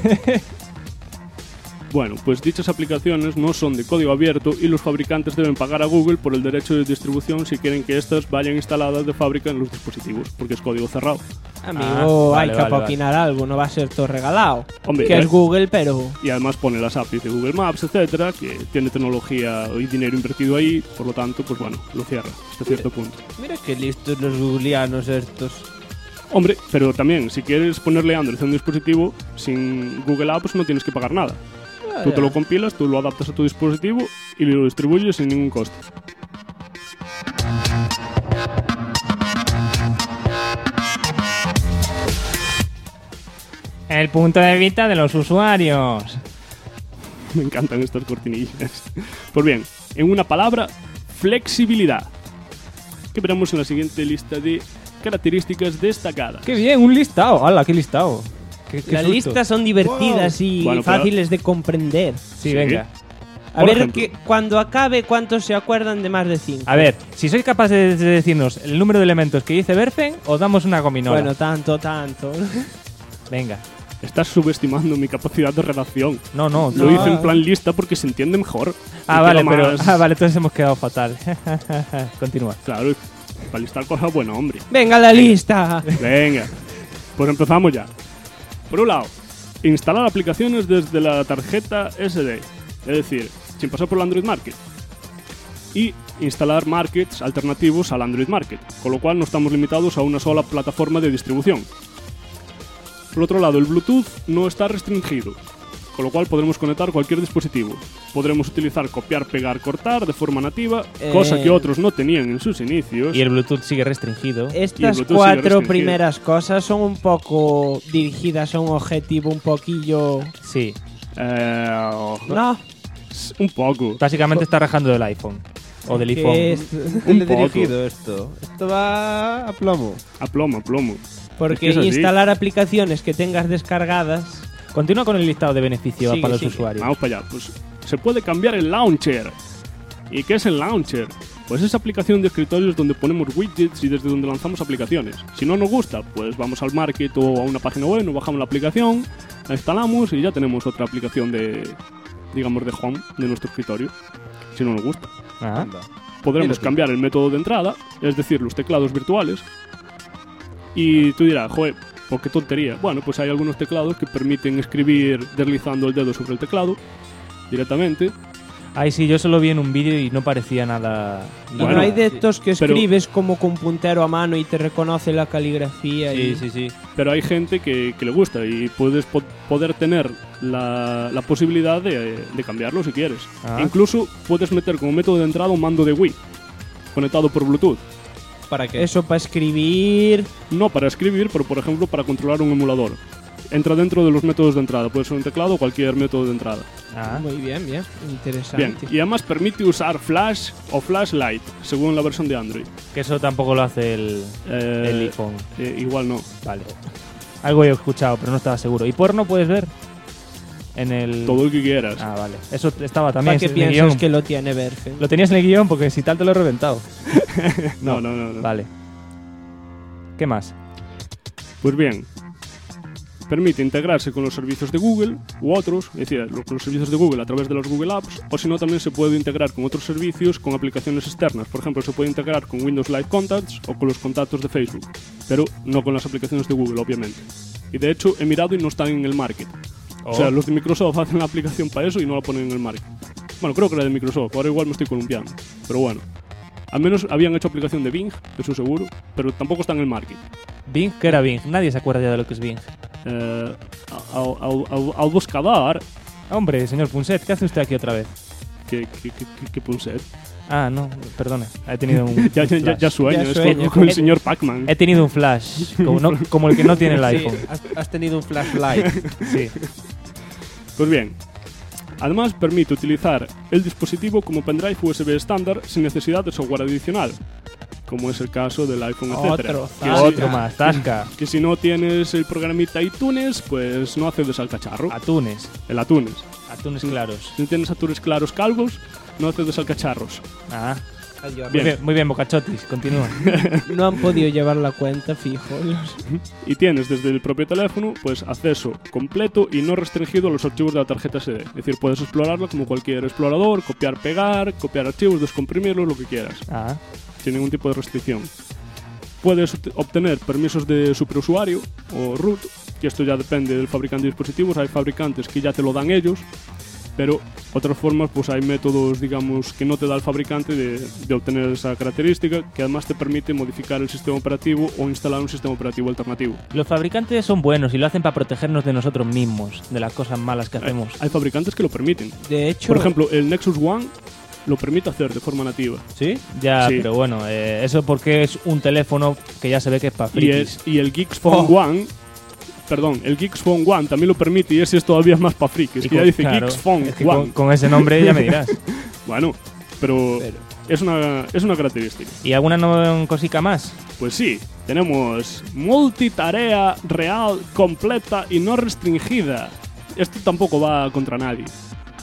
Bueno, pues dichas aplicaciones no son de código abierto y los fabricantes deben pagar a Google por el derecho de distribución si quieren que estas vayan instaladas de fábrica en los dispositivos, porque es código cerrado. Amigo, vale, hay que vale, opinar algo, no va a ser todo regalado. Hombre, que es Google, pero... Y además pone las APIs de Google Maps, etcétera, que tiene tecnología y dinero invertido ahí, por lo tanto, pues bueno, lo cierra hasta cierto punto. Mira qué listos los googleanos estos. Hombre, pero también, si quieres ponerle Android a un dispositivo, sin Google Apps no tienes que pagar nada. Tú te lo compilas, tú lo adaptas a tu dispositivo y lo distribuyes sin ningún coste. El punto de vista de los usuarios. Me encantan estas cortinillas. Pues bien, en una palabra, flexibilidad. Que veremos en la siguiente lista de características destacadas. ¡Qué bien! ¡Un listado! ¡Hala, qué listado! Qué Las susto. listas son divertidas y Bueno, pero- fáciles de comprender. Sí, venga. A Por ver, ejemplo. que cuando acabe, ¿cuántos se acuerdan de más de 5? A ver, si sois capaces de decirnos el número de elementos que dice Berfen, os damos una gominola. Bueno, tanto. Venga. Estás subestimando mi capacidad de redacción. No, no. Lo hice en plan lista porque se entiende mejor. Ah, Y vale, queda pero... más- Ah, vale, entonces hemos quedado fatal. Continúa. Claro, para listar cosas, bueno, hombre. ¡Venga la lista! Venga, pues empezamos ya. Por un lado, instalar aplicaciones desde la tarjeta SD, es decir, sin pasar por el Android Market. Y instalar markets alternativos al Android Market, con lo cual no estamos limitados a una sola plataforma de distribución. Por otro lado, el Bluetooth no está restringido, con lo cual podremos conectar cualquier dispositivo. Podremos utilizar copiar, pegar, cortar de forma nativa, cosa que otros no tenían en sus inicios. Y el Bluetooth sigue restringido. Estas Bluetooth sigue 4 restringido. primeras cosas son un poco dirigidas a un objetivo un poquillo... Sí. No, Un poco. Básicamente está rajando del iPhone. O del iPhone. que es... Teledirigido esto. Esto va a plomo. A plomo. Porque Es que es así. instalar aplicaciones que tengas descargadas... Continúa con el listado de beneficios Sigue, para los sigue. usuarios. Vamos para allá. Pues se puede cambiar el launcher. ¿Y qué es el launcher? Pues es aplicación de escritorios donde ponemos widgets y desde donde lanzamos aplicaciones. Si no nos gusta, pues vamos al market o a una página web, nos bajamos la aplicación, la instalamos y ya tenemos otra aplicación de, digamos, de home de nuestro escritorio. Si no nos gusta. Ah. Podremos Mira tú. cambiar el método de entrada, es decir, los teclados virtuales. Y tú dirás, joder, ¿por qué tontería? Bueno, pues hay algunos teclados que permiten escribir deslizando el dedo sobre el teclado directamente. Ay, sí, yo solo vi en un vídeo y no parecía nada... Y Bueno, no hay de estos que pero- escribes como con puntero a mano y te reconoce la caligrafía. y... sí. Pero hay gente que le gusta y puedes poder tener la posibilidad de cambiarlo si quieres. Ah. E incluso puedes meter como método de entrada un mando de Wii conectado por Bluetooth. ¿Para qué? Eso para escribir... No para escribir, pero por ejemplo para controlar un emulador. Entra dentro de los métodos de entrada. Puede ser un teclado o cualquier método de entrada. Ah. Muy bien, interesante. Bien, y además permite usar Flash o Flashlight, según la versión de Android. Que eso tampoco lo hace el Eh, iPhone. Igual no. Vale. Algo he escuchado, pero no estaba seguro. ¿Y porno puedes ver? En el... Todo el que quieras. Ah, vale. Eso estaba también ¿Para qué en el piensas guión. que lo tiene Bergen? Lo tenías en el guión porque si tal te lo he reventado. No. Vale. ¿Qué más? Pues bien, permite integrarse con los servicios de Google u otros, es decir, con los servicios de Google a través de los Google Apps, o si no también se puede integrar con otros servicios con aplicaciones externas. Por ejemplo, se puede integrar con Windows Live Contacts o con los contactos de Facebook, pero no con las aplicaciones de Google, obviamente. Y de hecho, he mirado y no están en el market. O sea, los de Microsoft hacen la aplicación para eso y no la ponen en el market. Bueno, creo que era de Microsoft, ahora igual me estoy columpiando. Pero bueno, al menos habían hecho aplicación de Bing, eso seguro, pero tampoco está en el market. Bing, ¿qué era Bing? Nadie se acuerda ya de lo que es Bing. Al buscador, Hombre, señor Punset, ¿qué hace usted aquí otra vez? que puse. Ah, no, perdone. He tenido un Ya flash. sueño, Ya es sueño. con el señor Pac-Man. He tenido un flash, como el que no tiene el iPhone. Has tenido un flashlight. Sí. Pues bien, además permite utilizar el dispositivo como pendrive USB estándar sin necesidad de software adicional, como es el caso del iPhone, etc. Otro, Otro más, Tasca. Que si no tienes el programita iTunes, pues no accedes al cacharro. Atunes. El Atunes. Atunes claros. Si no tienes atunes claros calvos, no accedes al cacharros. Ah. Bien. Muy bien, Bocachotis, continúa. No han podido llevar la cuenta, fijo. Y tienes desde el propio teléfono pues acceso completo y no restringido a los archivos de la tarjeta SD. Es decir, puedes explorarlo como cualquier explorador, copiar, pegar, copiar archivos, descomprimirlos, lo que quieras, Ah. sin ningún tipo de restricción. Puedes obtener permisos de superusuario o root, que esto ya depende del fabricante de dispositivos. Hay fabricantes que ya te lo dan ellos, pero otras formas pues hay métodos, digamos, que no te da el fabricante de obtener esa característica, que además te permite modificar el sistema operativo o instalar un sistema operativo alternativo. Los fabricantes son buenos y lo hacen para protegernos de nosotros mismos, de las cosas malas que hacemos. Hay fabricantes que lo permiten. De hecho, Por ejemplo, el Nexus One lo permite hacer de forma nativa. ¿Sí? Ya, Sí. pero bueno, eso porque es un teléfono que ya se ve que es para frikis. Y el Geeks Phone One, perdón, el Geeks Phone One también lo permite y ese es todavía más para frikis. Y Que ya con- dice claro, Geeks Phone es que One. con ese nombre ya me dirás. Bueno, pero es una característica. ¿Y alguna cosica más? Pues sí, tenemos multitarea real, completa y no restringida. Esto tampoco va contra nadie.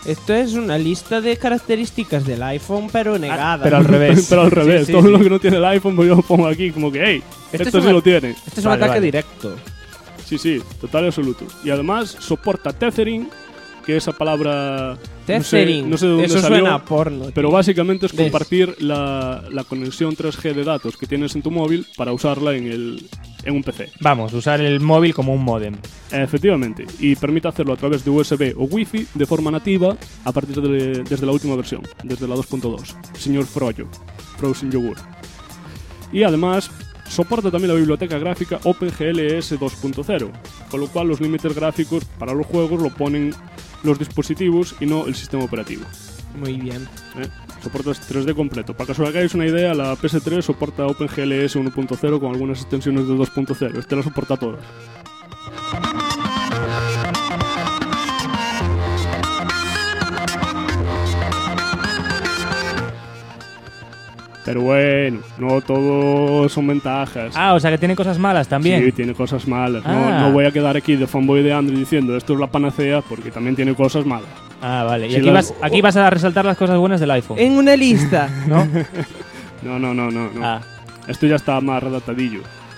Esto es una lista de características del iPhone, pero negada. pero al revés. Pero al revés, Sí, todo sí. lo que no tiene el iPhone, pues yo lo pongo aquí como que, hey, Este esto es sí un- lo tiene. Este es un Vale, ataque vale. directo. Sí, total y absoluto. Y además soporta tethering, que esa palabra... Tethering. No sé de dónde Eso salió, suena a porno. pero tío. básicamente es ¿Ves? compartir la conexión 3G de datos que tienes en tu móvil para usarla en un PC. Vamos, usar el móvil como un módem. Efectivamente, y permite hacerlo a través de USB o Wi-Fi de forma nativa a partir desde la última versión, desde la 2.2. Señor Froyo, Frozen Yogur. Y además soporta también la biblioteca gráfica OpenGLS 2.0, con lo cual los límites gráficos para los juegos lo ponen los dispositivos y no el sistema operativo. Muy bien. Soporta 3D completo. Para que os hagáis una idea, la PS3 soporta OpenGLS 1.0 con algunas extensiones de 2.0. Este la soporta todas. Pero bueno, no todo son ventajas. Ah, o sea que tiene cosas malas también. Sí, tiene cosas malas. No, Ah. no voy a quedar aquí de fanboy de Android diciendo esto es la panacea porque también tiene cosas malas. Ah, vale. Y Sí, aquí vas a resaltar las cosas buenas del iPhone. En una lista. ¿No? No. Ah. Esto ya está más redactadillo.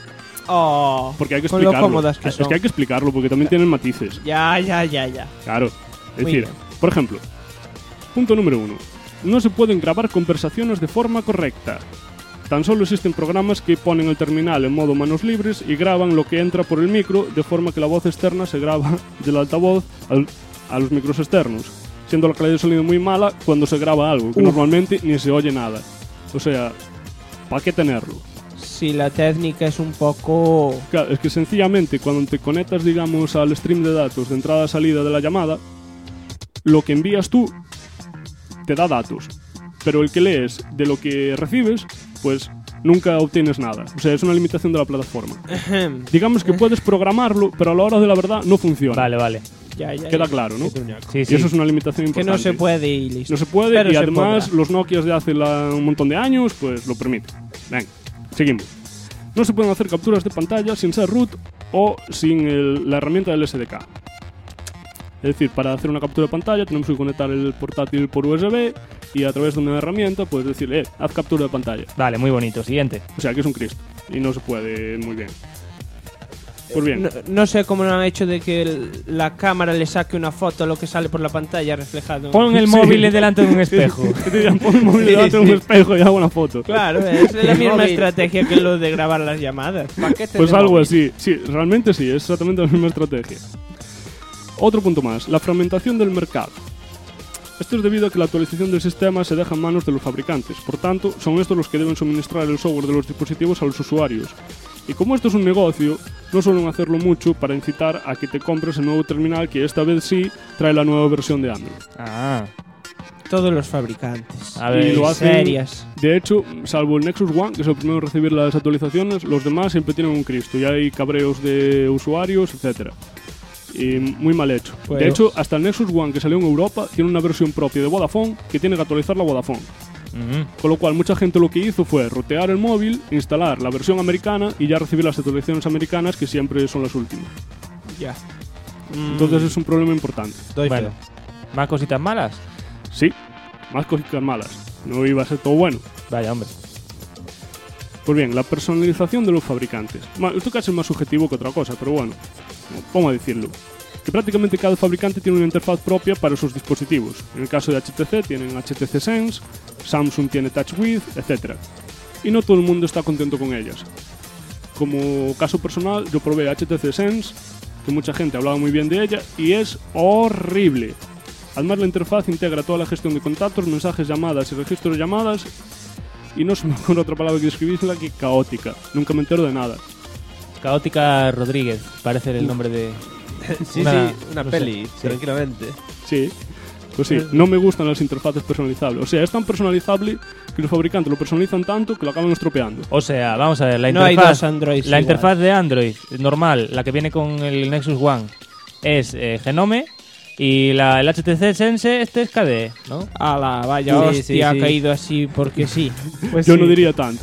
Oh, Porque hay que con lo explicarlo. cómodas que Es son. que hay que explicarlo porque también tienen matices. Ya. Claro. Es Muy decir, bien. por ejemplo, punto número 1. No se pueden grabar conversaciones de forma correcta. Tan solo existen programas que ponen el terminal en modo manos libres y graban lo que entra por el micro de forma que la voz externa se graba del altavoz a los micros externos, siendo la calidad de sonido muy mala cuando se graba algo, que normalmente ni se oye nada. O sea, ¿para qué tenerlo? Si la técnica es un poco... Claro, es que sencillamente cuando te conectas, digamos, al stream de datos de entrada-salida de la llamada, lo que envías tú te da datos, pero el que lees de lo que recibes, pues nunca obtienes nada. O sea, es una limitación de la plataforma. Digamos que puedes programarlo, pero a la hora de la verdad no funciona. Vale. Ya. Queda claro, ¿no? Sí, Y eso es una limitación Que importante. no se puede y listo. No se puede, Pero y se además podrá. los Nokias de hace un montón de años, pues lo permiten. Venga, seguimos. No se pueden hacer capturas de pantalla sin ser root o sin la herramienta del SDK. Es decir, para hacer una captura de pantalla tenemos que conectar el portátil por USB y a través de una herramienta puedes decirle, haz captura de pantalla. Vale, muy bonito. Siguiente. O sea, que es un Cristo. Y no se puede muy bien. Pues bien. No sé cómo lo han hecho de que la cámara le saque una foto a lo que sale por la pantalla reflejado. Pon el Sí. móvil delante de un espejo. Que te digan, pon el móvil delante de un espejo y hago una foto. Claro, es la misma móvil. estrategia que lo de grabar las llamadas. Paquete Pues de algo móvil. así, sí, realmente sí, es exactamente la misma estrategia. Otro punto más, la fragmentación del mercado. Esto es debido a que la actualización del sistema se deja en manos de los fabricantes, por tanto, son estos los que deben suministrar el software de los dispositivos a los usuarios. Y como esto es un negocio, no suelen hacerlo mucho para incitar a que te compres el nuevo terminal que esta vez sí trae la nueva versión de Android. Ah. Todos los fabricantes. A ver, Y lo hacen, serias. de hecho, salvo el Nexus One, que es el primero en recibir las actualizaciones, los demás siempre tienen un Cristo y hay cabreos de usuarios, etcétera. Y muy mal hecho. Pues- De hecho, hasta el Nexus One que salió en Europa tiene una versión propia de Vodafone que tiene que actualizar la Vodafone. Con lo cual, mucha gente lo que hizo fue rotear el móvil, instalar la versión americana y ya recibir las actualizaciones americanas que siempre son las últimas. Ya. Entonces es un problema importante. Doy Bueno, fe. ¿más cositas malas? Sí, más cositas malas. No iba a ser todo bueno. Vaya, hombre. Pues bien, la personalización de los fabricantes. Bueno, esto casi es más subjetivo que otra cosa, pero bueno, vamos a decirlo. Que prácticamente cada fabricante tiene una interfaz propia para sus dispositivos. En el caso de HTC tienen HTC Sense, Samsung tiene TouchWiz, etc. Y no todo el mundo está contento con ellas. Como caso personal, yo probé HTC Sense, que mucha gente hablaba muy bien de ella, y es horrible. Además, la interfaz integra toda la gestión de contactos, mensajes, llamadas y registros de llamadas, y no se me ocurre otra palabra que describirla que caótica. Nunca me entero de nada. Caótica Rodríguez, parece el nombre de... Sí, una no sé, peli, sí. tranquilamente. Sí, pues sí, no me gustan las interfaces personalizables. O sea, es tan personalizable que los fabricantes lo personalizan tanto que lo acaban estropeando. O sea, vamos a ver, la No hay interfaz, dos Androids la igual. interfaz de Android normal, la que viene con el Nexus One, es Genome y el HTC Sense este es KDE, ¿no? A la vaya Sí, hostia, sí, sí. ha caído así porque sí. Pues Yo no diría tanto, ¿eh?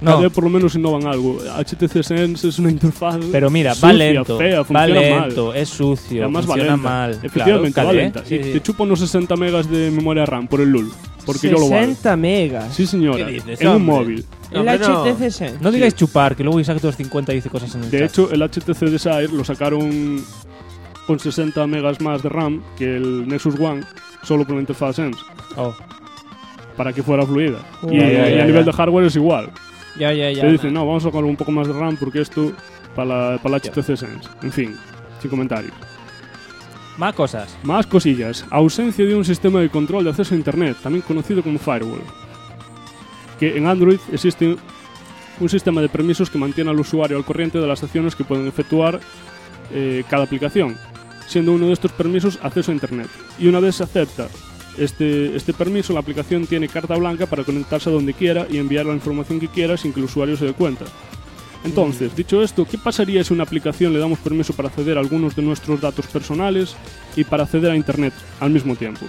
No. Cada vez por lo menos innovan algo. HTC Sense es una interfaz Pero mira, sucia, va lento, fea, va funciona lento, mal. es sucio, Además va funciona lenta. mal. Efectivamente, Claro, va calé, lenta. sí, Y sí. te chupa unos 60 megas de memoria RAM por el LUL. Porque yo lo valgo. 60 megas. Sí, señora. ¿Qué dices, En un hombre? móvil. El Hombre, no. HTC Sense. No digáis chupar, que luego Isaac 250 dice cosas en el De chat. hecho, el HTC Desire lo sacaron con 60 megas más de RAM que el Nexus One, solo por la interfaz Sense, Oh. para que fuera fluida. Y, Ya, y ya, a nivel ya. de hardware es igual. Ya. Te dicen, no, vamos a sacar un poco más de RAM porque esto para la HTC Sense. En fin, sin comentarios. Más cosas. Más cosillas. Ausencia de un sistema de control de acceso a Internet, también conocido como firewall. Que en Android existe un sistema de permisos que mantiene al usuario al corriente de las acciones que pueden efectuar cada aplicación, siendo uno de estos permisos acceso a Internet. Y una vez se acepta este permiso, la aplicación tiene carta blanca para conectarse a donde quiera y enviar la información que quiera sin que el usuario se dé cuenta. Entonces, dicho esto, ¿qué pasaría si a una aplicación le damos permiso para acceder a algunos de nuestros datos personales y para acceder a Internet al mismo tiempo?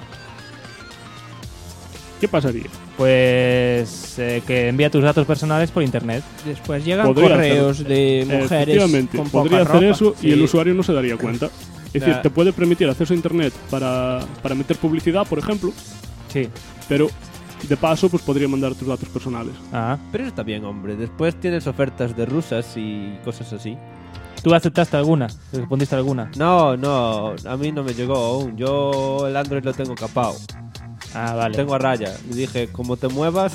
¿Qué pasaría? Pues que envía tus datos personales por internet. Después llegan Podría correos de mujeres Efectivamente, con podría poca hacer ropa. eso y Sí. el usuario no se daría cuenta. Es decir, Ya. te puede permitir acceso a Internet para meter publicidad, por ejemplo, Sí. pero de paso pues podría mandar tus datos personales. Ah. Pero eso está bien, hombre. Después tienes ofertas de rusas y cosas así. ¿Tú aceptaste alguna? ¿Respondiste alguna? No, a mí no me llegó aún. Yo el Android lo tengo capado. Ah, vale. Tengo a raya. Y dije, como te muevas...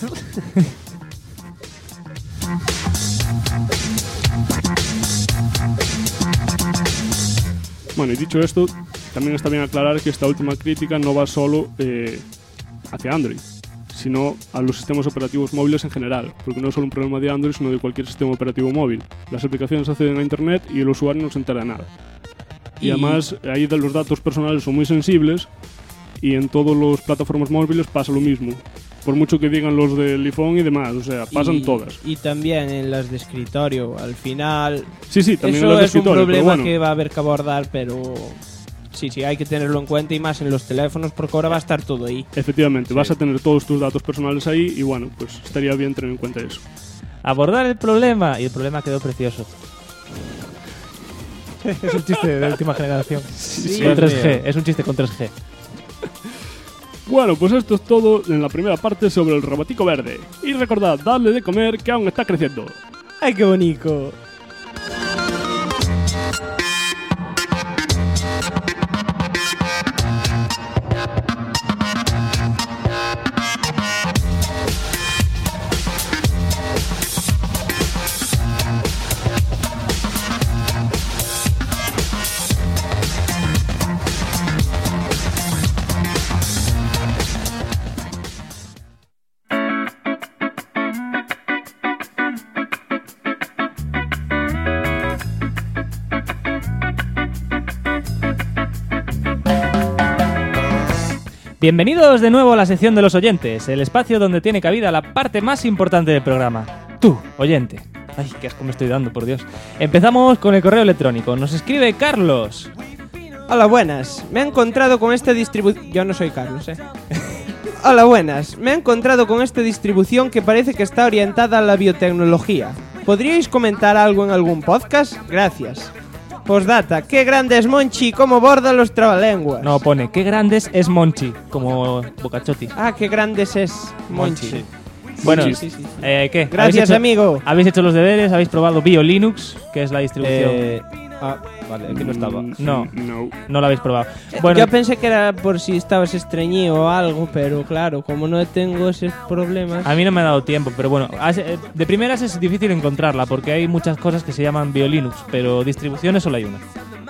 Bueno, y dicho esto, también está bien aclarar que esta última crítica no va solo hacia Android, sino a los sistemas operativos móviles en general, porque no es solo un problema de Android, sino de cualquier sistema operativo móvil. Las aplicaciones acceden a Internet y el usuario no se entera de nada. Y además, ahí de los datos personales son muy sensibles y en todas las plataformas móviles pasa lo mismo. Por mucho que digan los del iPhone y demás, o sea, pasan todas. Y también en las de escritorio. Al final, Sí, también eso en las de es un escritorio, pero problema bueno. que va a haber que abordar, pero sí, hay que tenerlo en cuenta y más en los teléfonos porque ahora va a estar todo ahí. Efectivamente, vas a tener todos tus datos personales ahí y bueno, pues estaría bien tener en cuenta eso. Abordar el problema. Y el problema quedó precioso. Es un chiste de última generación. Con 3G. Es un chiste con 3G. Bueno, pues esto es todo en la primera parte sobre el robotico verde. Y recordad, darle de comer que aún está creciendo. ¡Ay, qué bonito! Bienvenidos de nuevo a la sección de los oyentes, el espacio donde tiene cabida la parte más importante del programa. Tú, oyente. Ay, qué asco me estoy dando, por Dios. Empezamos con el correo electrónico. Nos escribe Carlos. Hola, buenas. Me he encontrado con esta distribución... Yo no soy Carlos, Hola, buenas. Me he encontrado con esta distribución que parece que está orientada a la biotecnología. ¿Podríais comentar algo en algún podcast? Gracias. Postdata, qué grande es Monchi, cómo borda los trabalenguas. No, pone, qué grandes es Monchi, como Bocachotti. Ah, qué grandes es Monchi. Sí. Bueno, Sí. ¿qué? Gracias, amigo. ¿Habéis hecho los deberes? ¿Habéis probado BioLinux, que es la distribución? Vale, aquí no estaba. No, No. no lo habéis probado. Bueno, Yo pensé que era por si estabas estreñido o algo, pero claro, como no tengo esos problemas... a mí no me ha dado tiempo, pero bueno, de primeras es difícil encontrarla porque hay muchas cosas que se llaman BioLinux, pero distribuciones solo hay una.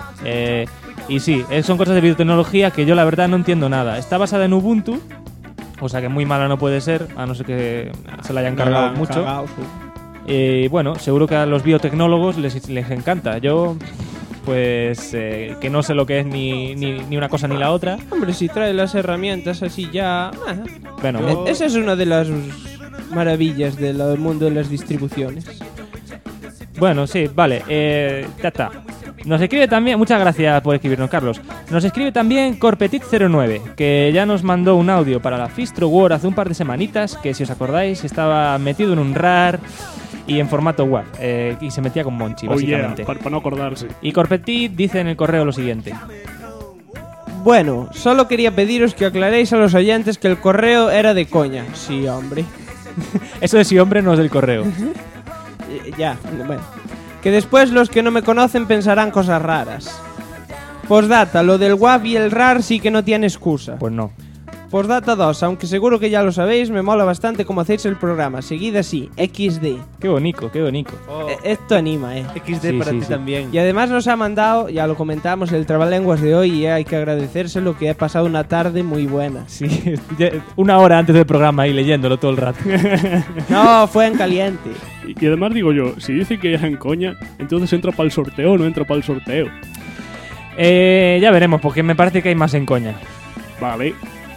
Y sí, son cosas de biotecnología que yo la verdad no entiendo nada. Está basada en Ubuntu, o sea que muy mala no puede ser, a no ser que se la hayan cargado mucho. Bueno, seguro que a los biotecnólogos les encanta. Yo, pues, que no sé lo que es ni una cosa ni la otra. Hombre, si trae las herramientas así ya... Bueno, Esa es una de las maravillas del mundo de las distribuciones. bueno, sí, vale. Ya está. Nos escribe también, muchas gracias por escribirnos, Carlos. Nos escribe también Corpetit09, que ya nos mandó un audio para la Fistro War hace un par de semanitas, que si os acordáis estaba metido en un RAR y en formato WAV. Y se metía con Monchi, básicamente. Para no acordarse. Y Corpetit dice en el correo lo siguiente. Bueno, solo quería pediros que aclaréis a los oyentes que el correo era de coña. Sí, hombre. Eso de sí, hombre, no es del correo. Ya, bueno. Que después los que no me conocen pensarán cosas raras. Postdata, lo del WAV y el RAR sí que no tiene excusa. Pues no. Postdata 2, aunque seguro que ya lo sabéis, me mola bastante cómo hacéis el programa. Seguid así, XD. Qué bonito, qué bonito. Esto anima, XD Sí, para sí, ti sí. también. Y además nos ha mandado, ya lo comentamos, el trabalenguas de hoy y hay que agradecérselo que he pasado una tarde muy buena. Sí, una hora antes del programa ahí leyéndolo todo el rato. No, fue en caliente. Y además digo yo, si dice que era en coña, entonces entra para el sorteo o no entra para el sorteo. Ya veremos, porque me parece que hay más en coña. Vale.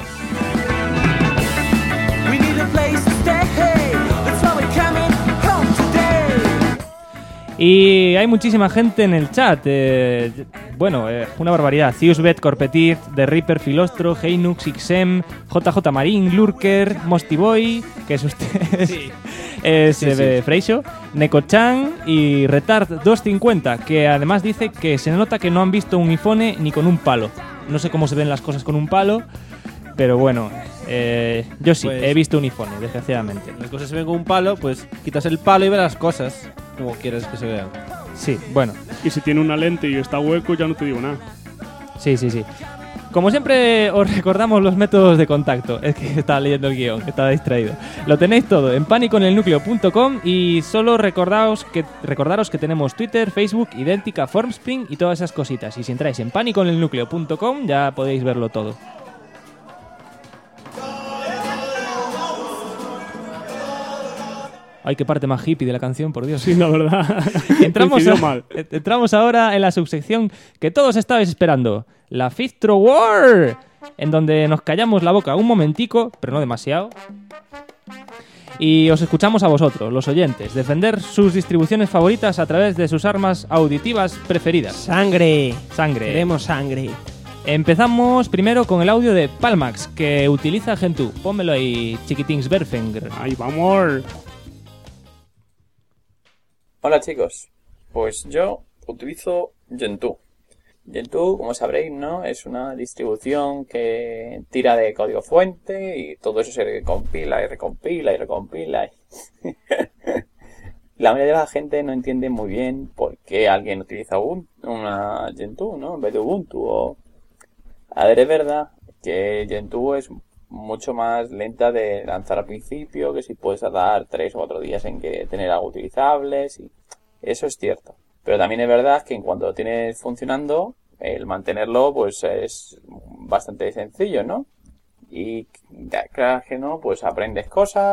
We need a place to stay. That's why we're coming home today. Y hay muchísima gente en el chat. Una barbaridad. Ziusbet, Corpetit, The Reaper, Filostro, Heinux, XM, JJ Marín, Lurker, Mostiboy, que es usted. Sí. SB Freixo, Necochan y Retard250, que además dice que se nota que no han visto un iPhone ni con un palo. No sé cómo se ven las cosas con un palo, pero bueno, yo sí, Pues- he visto un iPhone, desgraciadamente. Las cosas se ven con un palo, pues quitas el palo y ves las cosas como quieres que se vean. Sí, bueno, Y si tiene una lente y está hueco, ya no te digo nada. sí. Como siempre os recordamos los métodos de contacto. Es que estaba leyendo el guión, que estaba distraído. Lo tenéis todo en paniconelnucleo.com y solo recordaros que tenemos Twitter, Facebook, Idéntica, Formspring y todas esas cositas. Y si entráis en paniconelnucleo.com ya podéis verlo todo. Ay, qué parte más hippie de la canción, por Dios. Sí, la verdad. Entramos, Coincidió mal. entramos ahora en la subsección que todos estabais esperando, la Fifth War, en donde nos callamos la boca un momentico, pero no demasiado, y os escuchamos a vosotros, los oyentes, defender sus distribuciones favoritas a través de sus armas auditivas preferidas. Sangre. Sangre. Queremos sangre. Empezamos primero con el audio de Palmax, que utiliza Gentoo. Pónmelo ahí, chiquitings Berfinger. Ahí vamos. Hola chicos, pues yo utilizo Gentoo. Gentoo, como sabréis, ¿no? Es una distribución que tira de código fuente y todo eso se recompila y recompila y recompila. La mayoría de la gente no entiende muy bien por qué alguien utiliza una Gentoo, ¿no? En vez de Ubuntu. A ver, es verdad que Gentoo es mucho más lenta de lanzar al principio, que si puedes tardar 3 o 4 días en que tener algo utilizable, sí. Eso es cierto. Pero también es verdad que en cuanto lo tienes funcionando, el mantenerlo pues es bastante sencillo, ¿no? Y claro que no, pues aprendes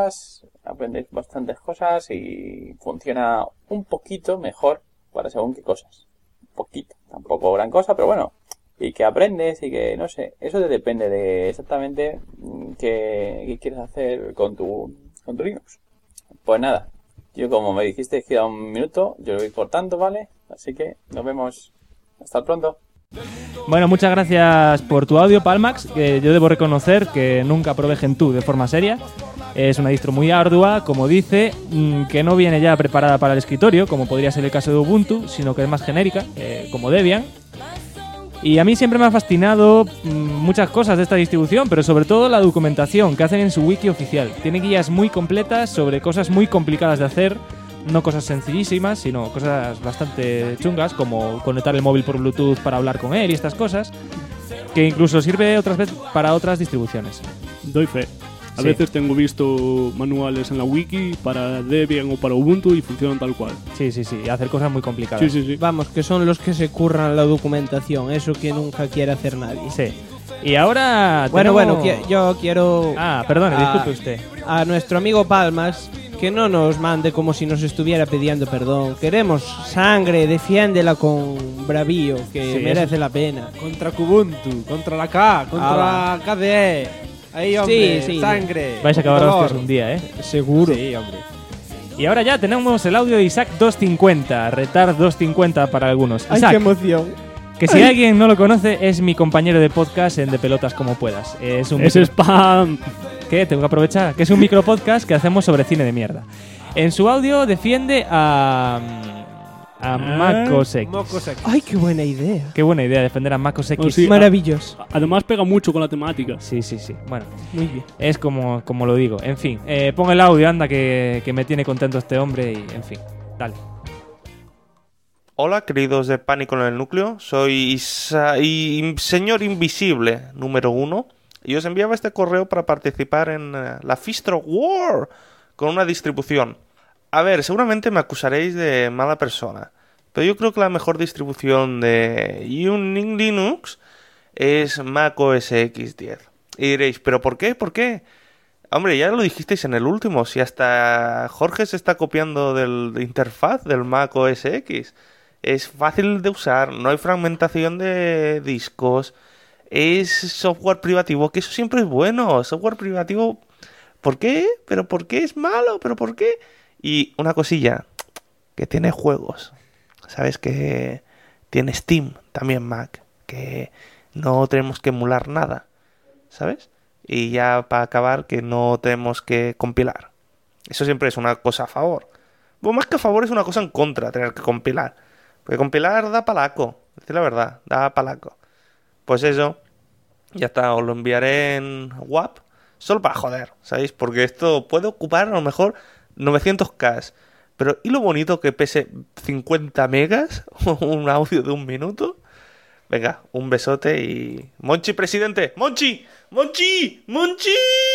bastantes cosas y funciona un poquito mejor para según qué cosas. Un poquito, tampoco gran cosa, pero bueno. Y que aprendes y que, no sé, eso te depende de exactamente qué quieres hacer con tu Linux. Pues nada, yo como me dijiste que queda un minuto, yo lo voy cortando, ¿vale? Así que nos vemos. Hasta pronto. Bueno, muchas gracias por tu audio, Palmax. Que yo debo reconocer que nunca probé Gentoo de forma seria. Es una distro muy ardua, como dice, que no viene ya preparada para el escritorio, como podría ser el caso de Ubuntu, sino que es más genérica, como Debian. Y a mí siempre me ha fascinado muchas cosas de esta distribución, pero sobre todo la documentación que hacen en su wiki oficial. Tiene guías muy completas sobre cosas muy complicadas de hacer, no cosas sencillísimas, sino cosas bastante chungas, como conectar el móvil por Bluetooth para hablar con él y estas cosas, que incluso sirve otras veces para otras distribuciones. Doy fe. A Sí. veces tengo visto manuales en la wiki para Debian o para Ubuntu y funcionan tal cual. Sí, hacer cosas muy complicadas. Sí, sí, sí. Vamos, que son los que se curran la documentación, eso que nunca quiere hacer nadie. Sí. Y ahora Bueno, tenemos- yo quiero Ah, perdone, a- disculpe usted. a nuestro amigo Palmas que no nos mande como si nos estuviera pidiendo perdón. Queremos sangre, defiéndela con bravío, que Sí, merece la pena. Contra Kubuntu, contra la K, contra KDE. Ahí, hombre, Sí, sí. sangre. Vais a acabar dolor. hostias un día, ¿eh? Seguro. Sí, hombre. Y ahora ya tenemos el audio de Isaac 250, Retard 250 para algunos. Ay, Isaac, qué emoción. que si alguien no lo conoce, es mi compañero de podcast en De Pelotas Como Puedas. Es un Es spam. que tengo que aprovechar, que es un micropodcast que hacemos sobre cine de mierda. En su audio defiende a Mac OS X. Mocos X. ¡Ay, qué buena idea! Qué buena idea defender a Mac OS X. Oh, sí. Maravilloso. Además pega mucho con la temática. Sí. Bueno, Muy bien. es como lo digo. En fin, pon el audio, anda, que me tiene contento este hombre y, en fin, dale. Hola, queridos de Pánico en el Núcleo. Soy Señor Invisible número 1 y os enviaba este correo para participar en la Fistro War con una distribución. A ver, seguramente me acusaréis de mala persona, pero yo creo que la mejor distribución de Linux es Mac OS X 10. Y diréis, ¿pero por qué? ¿Por qué? Hombre, ya lo dijisteis en el último, si hasta Jorge se está copiando de interfaz del Mac OS X. Es fácil de usar, no hay fragmentación de discos, es software privativo, que eso siempre es bueno. Software privativo, ¿por qué? ¿Pero por qué es malo? ¿Pero por qué? Y una cosilla, que tiene juegos. ¿Sabes? Que tiene Steam también Mac, que no tenemos que emular nada, ¿sabes? Y ya para acabar, que no tenemos que compilar. Eso siempre es una cosa a favor. Bueno, más que a favor es una cosa en contra, tener que compilar. Porque compilar da palaco, decir la verdad, da palaco. Pues eso, ya está, os lo enviaré en WAP, solo para joder, ¿sabéis? Porque esto puede ocupar a lo mejor 900K. Pero ¿y lo bonito que pese 50 megas? Un audio de 1 minuto. Venga, un besote y... ¡Monchi, presidente! ¡Monchi! ¡Monchi! ¡Monchi!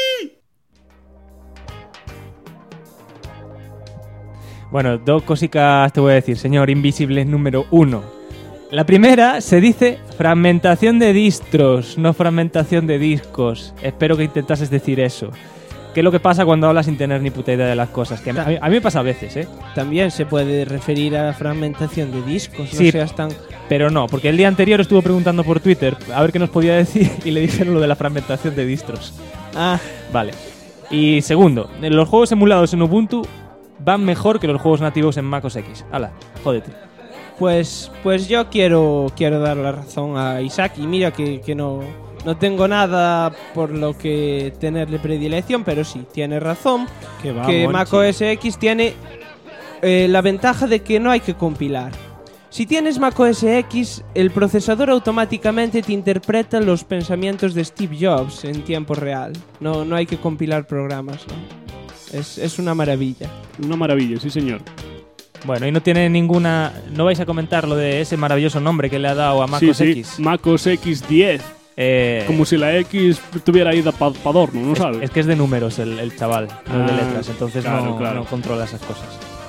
Bueno, 2 cositas te voy a decir, señor Invisible número 1. La primera se dice fragmentación de distros, no fragmentación de discos. Espero que intentases decir eso. ¿Qué es lo que pasa cuando hablas sin tener ni puta idea de las cosas? Que a mí me pasa a veces, ¿eh? También se puede referir a fragmentación de discos, Sí, no seas tan... pero no, porque el día anterior estuvo preguntando por Twitter a ver qué nos podía decir y le dijeron lo de la fragmentación de distros. Ah, Vale. Y segundo, los juegos emulados en Ubuntu van mejor que los juegos nativos en Mac OS X. Hala, jódete. pues yo quiero dar la razón a Isaac. Y mira que no tengo nada por lo que tenerle predilección, pero sí, tiene razón. Que va, Que Monchi. Mac OS X tiene la ventaja de que no hay que compilar. Si tienes Mac OS X, el procesador automáticamente te interpreta los pensamientos de Steve Jobs en tiempo real. No hay que compilar programas, ¿no? Es una maravilla. Una maravilla, sí señor. Bueno, y no tiene ninguna... ¿No vais a comentar lo de ese maravilloso nombre que le ha dado a Mac OS X? Mac OS X 10. Como si la X tuviera ahí para adorno, ¿no sabes? Es que es de números el chaval, no de letras, entonces claro. no controla esas cosas.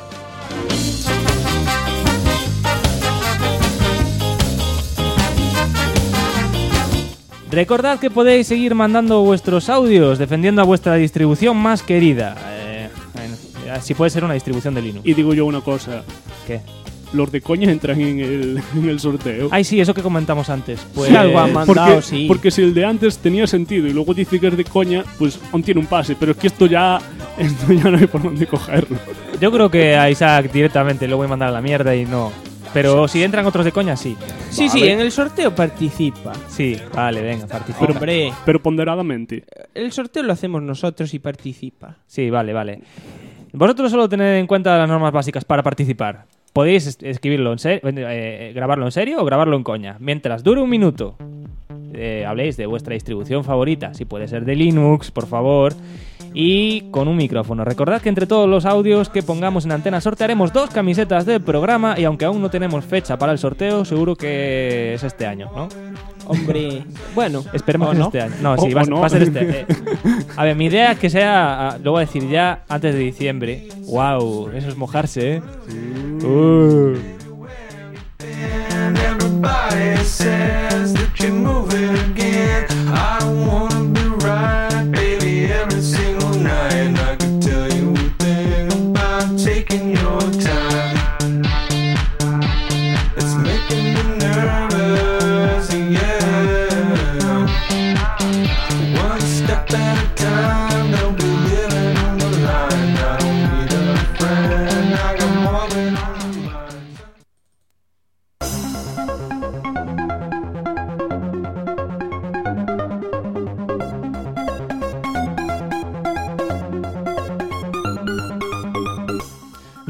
Recordad que podéis seguir mandando vuestros audios defendiendo a vuestra distribución más querida. Si puede ser una distribución de Linux. Y digo yo una cosa. ¿Qué? Los de coña entran en el sorteo. Ay, sí, eso que comentamos antes. Pues... Si algo han mandado, sí. Porque si el de antes tenía sentido y luego dice que es de coña, pues aún tiene un pase. Pero es que esto ya no hay por dónde cogerlo. Yo creo que a Isaac directamente lo voy a mandar a la mierda y no... Pero si entran otros de coña, sí. Sí, Vale. sí, en el sorteo participa. Sí, vale, venga, participa. Pero, hombre, Pero ponderadamente. el sorteo lo hacemos nosotros y participa. Sí, vale. Vosotros solo tened en cuenta las normas básicas para participar. Podéis escribirlo en serio, grabarlo en serio o grabarlo en coña. Mientras dure 1 minuto, habléis de vuestra distribución favorita. Si puede ser de Linux, por favor. Y con un micrófono. Recordad que entre todos los audios que pongamos en antena sortearemos 2 camisetas del programa. Y aunque aún no tenemos fecha para el sorteo, seguro que es este año, ¿no? Hombre, bueno, Esperemos ¿o que no? este año. No, sí, va a ser este. A ver, mi idea es que sea, lo voy a decir ya, antes de diciembre. ¡Wow! Eso es mojarse, ¿eh? Everybody says that you're moving again. I don't wanna be right, baby, every single night. I could tell you a thing about taking your time. It's making me nervous, yeah. One step at a time, don't be living on the line. I don't need a friend, I got more than on my mind.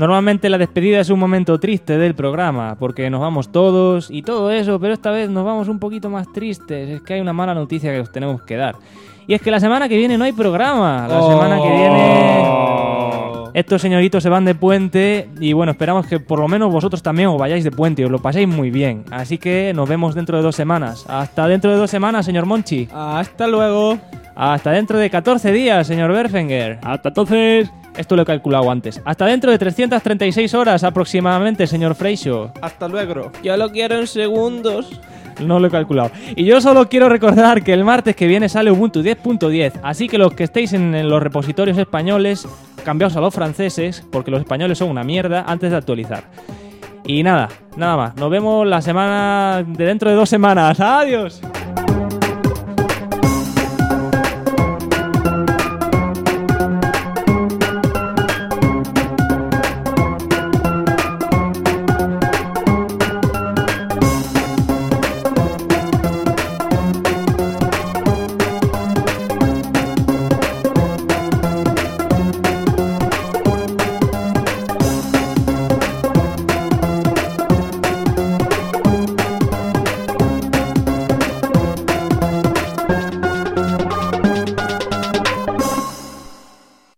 Normalmente la despedida es un momento triste del programa, porque nos vamos todos y todo eso, pero esta vez nos vamos un poquito más tristes. Es que hay una mala noticia que os tenemos que dar. Y es que la semana que viene no hay programa. La semana que viene estos señoritos se van de puente y bueno, esperamos que por lo menos vosotros también os vayáis de puente y os lo paséis muy bien. Así que nos vemos dentro de 2 semanas. Hasta dentro de 2 semanas, señor Monchi. Hasta luego. Hasta dentro de 14 días, señor Berfenger. Hasta entonces. Esto lo he calculado antes. Hasta dentro de 336 horas aproximadamente, señor Freixo. Hasta luego. Yo lo quiero en segundos. No lo he calculado. Y yo solo quiero recordar que el martes que viene sale Ubuntu 10.10. Así que los que estéis en los repositorios españoles, cambiaos a los franceses, porque los españoles son una mierda, antes de actualizar. Y nada más. Nos vemos la semana de dentro de 2 semanas. ¡Adiós!